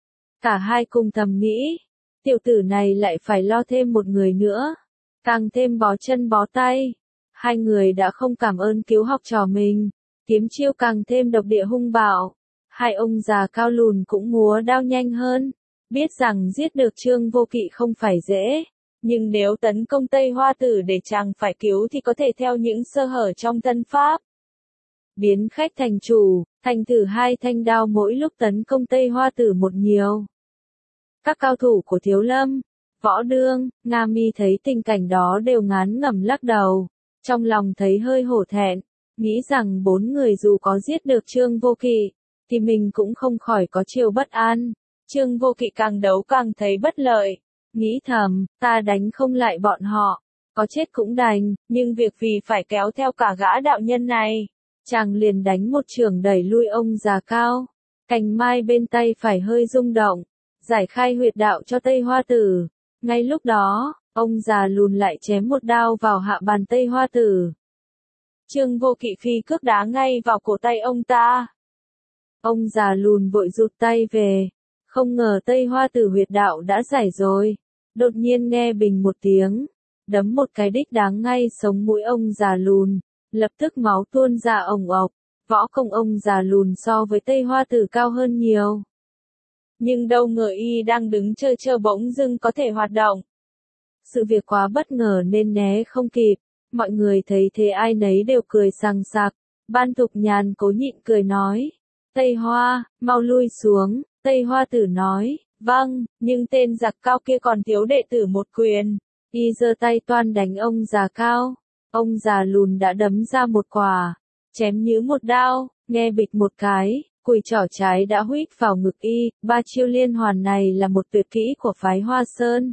cả hai cùng thầm nghĩ, tiểu tử này lại phải lo thêm một người nữa, càng thêm bó chân bó tay. Hai người đã không cảm ơn cứu học trò mình, kiếm chiêu càng thêm độc địa hung bạo. Hai ông già cao lùn cũng múa đao nhanh hơn, biết rằng giết được Trương Vô Kỵ không phải dễ, nhưng nếu tấn công Tây Hoa Tử để chàng phải cứu thì có thể theo những sơ hở trong thân pháp, biến khách thành chủ, thành thử hai thanh đao mỗi lúc tấn công Tây Hoa Tử một nhiều. Các cao thủ của Thiếu Lâm, Võ Đương, Nga Mi thấy tình cảnh đó đều ngán ngẩm lắc đầu, trong lòng thấy hơi hổ thẹn, nghĩ rằng bốn người dù có giết được Trương Vô Kỵ, thì mình cũng không khỏi có chiều bất an. Trương Vô Kỵ càng đấu càng thấy bất lợi, nghĩ thầm, ta đánh không lại bọn họ, có chết cũng đành, nhưng việc vì phải kéo theo cả gã đạo nhân này, chàng liền đánh một chưởng đẩy lui ông già cao. Cành mai bên tay phải hơi rung động, giải khai huyệt đạo cho Tây Hoa Tử. Ngay lúc đó, ông già lùn lại chém một đao vào hạ bàn Tây Hoa Tử. Trương Vô Kỵ phi cước đá ngay vào cổ tay ông ta. Ông già lùn vội rụt tay về, không ngờ Tây Hoa Tử huyệt đạo đã giải rồi. Đột nhiên nghe bình một tiếng, đấm một cái đích đáng ngay sống mũi ông già lùn, lập tức máu tuôn ra ồng ọc. Võ công ông già lùn so với Tây Hoa Tử cao hơn nhiều, nhưng đâu ngờ y đang đứng chơi chơi bỗng dưng có thể hoạt động. Sự việc quá bất ngờ nên né không kịp, mọi người thấy thế ai nấy đều cười sằng sặc. Ban Thục Nhàn cố nhịn cười nói, Tây Hoa, mau lui xuống. Tây Hoa Tử nói, vâng, nhưng tên giặc cao kia còn thiếu đệ tử một quyền. Y giơ tay toan đánh ông già cao, ông già lùn đã đấm ra một quả, chém như một đao, nghe bịch một cái, cùi trỏ trái đã huýt vào ngực y. Ba chiêu liên hoàn này là một tuyệt kỹ của phái Hoa Sơn.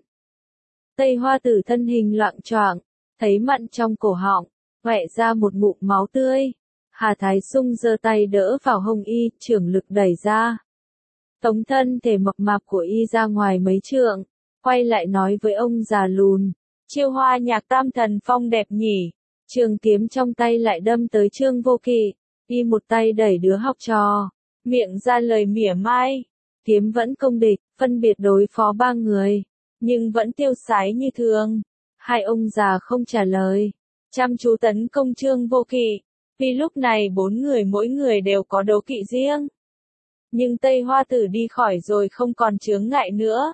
Tây Hoa Tử thân hình loạng choạng, thấy mặn trong cổ họng, vẽ ra một ngụm máu tươi. Hà Thái Sung giơ tay đỡ vào hông y, chưởng lực đẩy ra, tống thân thể mập mạp của y ra ngoài mấy trượng, quay lại nói với ông già lùn, chiêu Hoa Nhạc Tam Thần Phong đẹp nhỉ. Trường kiếm trong tay lại đâm tới Trương Vô Kỵ, y một tay đẩy đứa học trò, miệng ra lời mỉa mai, kiếm vẫn công địch, phân biệt đối phó ba người, nhưng vẫn tiêu sái như thường. Hai ông già không trả lời, chăm chú tấn công Trương Vô Kỵ, vì lúc này bốn người mỗi người đều có đấu kỵ riêng. Nhưng Tây Hoa Tử đi khỏi rồi không còn chướng ngại nữa.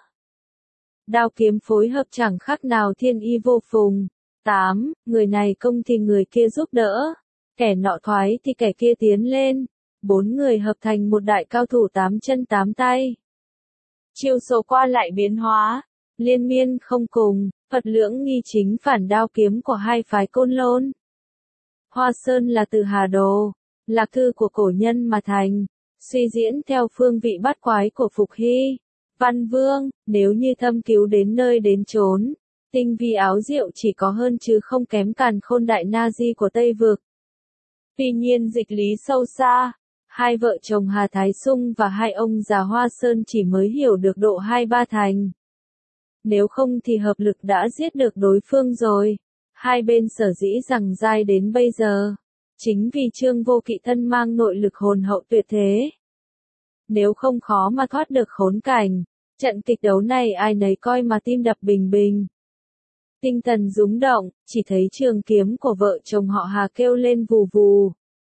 Đao kiếm phối hợp chẳng khác nào thiên y vô phùng. tám. Người này công thì người kia giúp đỡ. Kẻ nọ thoái thì kẻ kia tiến lên. Bốn người hợp thành một đại cao thủ tám chân tám tay. Chiêu số qua lại biến hóa, liên miên không cùng, Phật lưỡng nghi chính phản đao kiếm của hai phái Côn Lôn. Hoa Sơn là từ Hà Đồ, lạc thư của cổ nhân mà thành, suy diễn theo phương vị bát quái của Phục Hy. Văn Vương, nếu như thâm cứu đến nơi đến chốn, tinh vi áo diệu chỉ có hơn chứ không kém Càn Khôn đại na di của Tây Vực. Tuy nhiên dịch lý sâu xa, hai vợ chồng Hà Thái Sung và hai ông già Hoa Sơn chỉ mới hiểu được độ hai ba thành. Nếu không thì hợp lực đã giết được đối phương rồi. Hai bên sở dĩ rằng dai đến bây giờ, chính vì Trương Vô Kỵ thân mang nội lực hồn hậu tuyệt thế. Nếu không khó mà thoát được khốn cảnh, trận kịch đấu này ai nấy coi mà tim đập bình bình. Tinh thần rúng động, chỉ thấy trường kiếm của vợ chồng họ Hà kêu lên vù vù.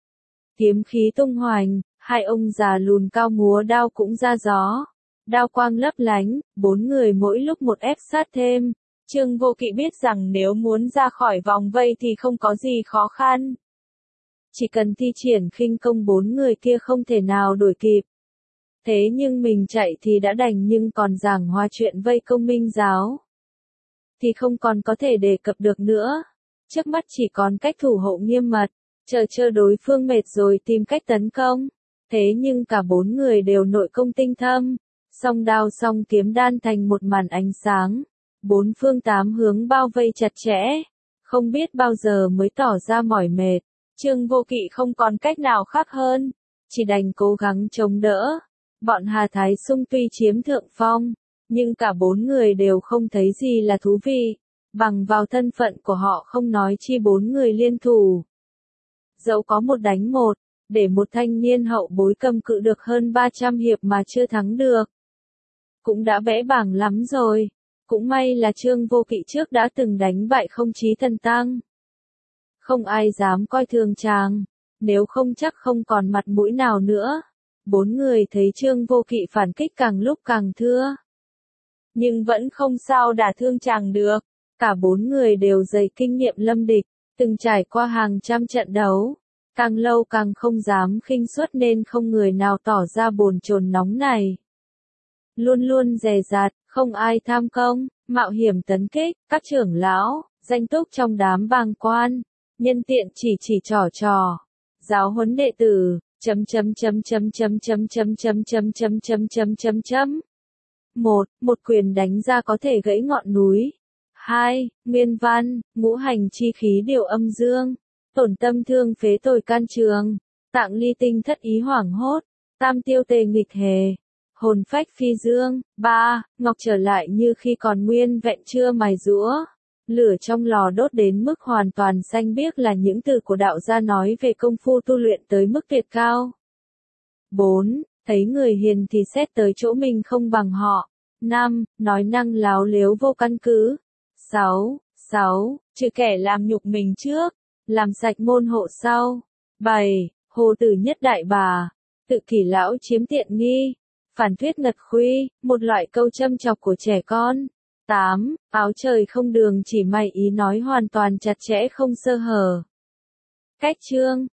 Kiếm khí tung hoành, hai ông già lùn cao múa đao cũng ra gió. Đao quang lấp lánh, bốn người mỗi lúc một ép sát thêm. Trương Vô Kỵ biết rằng nếu muốn ra khỏi vòng vây thì không có gì khó khăn. Chỉ cần thi triển khinh công bốn người kia không thể nào đuổi kịp. Thế nhưng mình chạy thì đã đành nhưng còn giảng hòa chuyện vây công Minh giáo thì không còn có thể đề cập được nữa. Trước mắt chỉ còn cách thủ hộ nghiêm mật, chờ chờ đối phương mệt rồi tìm cách tấn công. Thế nhưng cả bốn người đều nội công tinh thâm, song đao song kiếm đan thành một màn ánh sáng. Bốn phương tám hướng bao vây chặt chẽ, không biết bao giờ mới tỏ ra mỏi mệt. Trương Vô Kỵ không còn cách nào khác hơn, chỉ đành cố gắng chống đỡ. Bọn Hà Thái Sung tuy chiếm thượng phong, nhưng cả bốn người đều không thấy gì là thú vị. Bằng vào thân phận của họ không nói chi bốn người liên thủ. Dẫu có một đánh một, để một thanh niên hậu bối cầm cự được hơn ba trăm hiệp mà chưa thắng được, cũng đã bẽ bảng lắm rồi. Cũng may là Trương Vô Kỵ trước đã từng đánh bại Không Chí Thần Tăng. Không ai dám coi thường chàng, nếu không chắc không còn mặt mũi nào nữa. Bốn người thấy Trương Vô Kỵ phản kích càng lúc càng thưa, nhưng vẫn không sao đả thương chàng được. Cả bốn người đều dày kinh nghiệm lâm địch, từng trải qua hàng trăm trận đấu, càng lâu càng không dám khinh suất nên không người nào tỏ ra bồn chồn nóng này. Luôn luôn dè dặt, không ai tham công, mạo hiểm tấn kích. Các trưởng lão, danh túc trong đám bàng quan, nhân tiện chỉ chỉ trò trò, giáo huấn đệ tử. Chấm chấm chấm chấm chấm chấm chấm chấm chấm chấm chấm chấm chấm chấm. Một, một quyền đánh ra có thể gãy ngọn núi. Hai, nguyên văn, ngũ hành chi khí điều âm dương, tổn tâm thương phế tồi can trường, tạng ly tinh thất ý hoảng hốt, tam tiêu tề nghịch hề, hồn phách phi dương. Ba, ngọc trở lại như khi còn nguyên vẹn chưa mài rũa. Lửa trong lò đốt đến mức hoàn toàn xanh biếc là những từ của đạo gia nói về công phu tu luyện tới mức tuyệt cao. Bốn, thấy người hiền thì xét tới chỗ mình không bằng họ. Năm, nói năng láo lếu vô căn cứ. Sáu, sáu, trừ kẻ làm nhục mình trước, làm sạch môn hộ sau. Bảy, hồ tử nhất đại bà, tự kỷ lão chiếm tiện nghi. Phản thuyết ngật khuy, một loại câu châm chọc của trẻ con. Tám, áo trời không đường chỉ may ý nói hoàn toàn chặt chẽ không sơ hở. Cách chương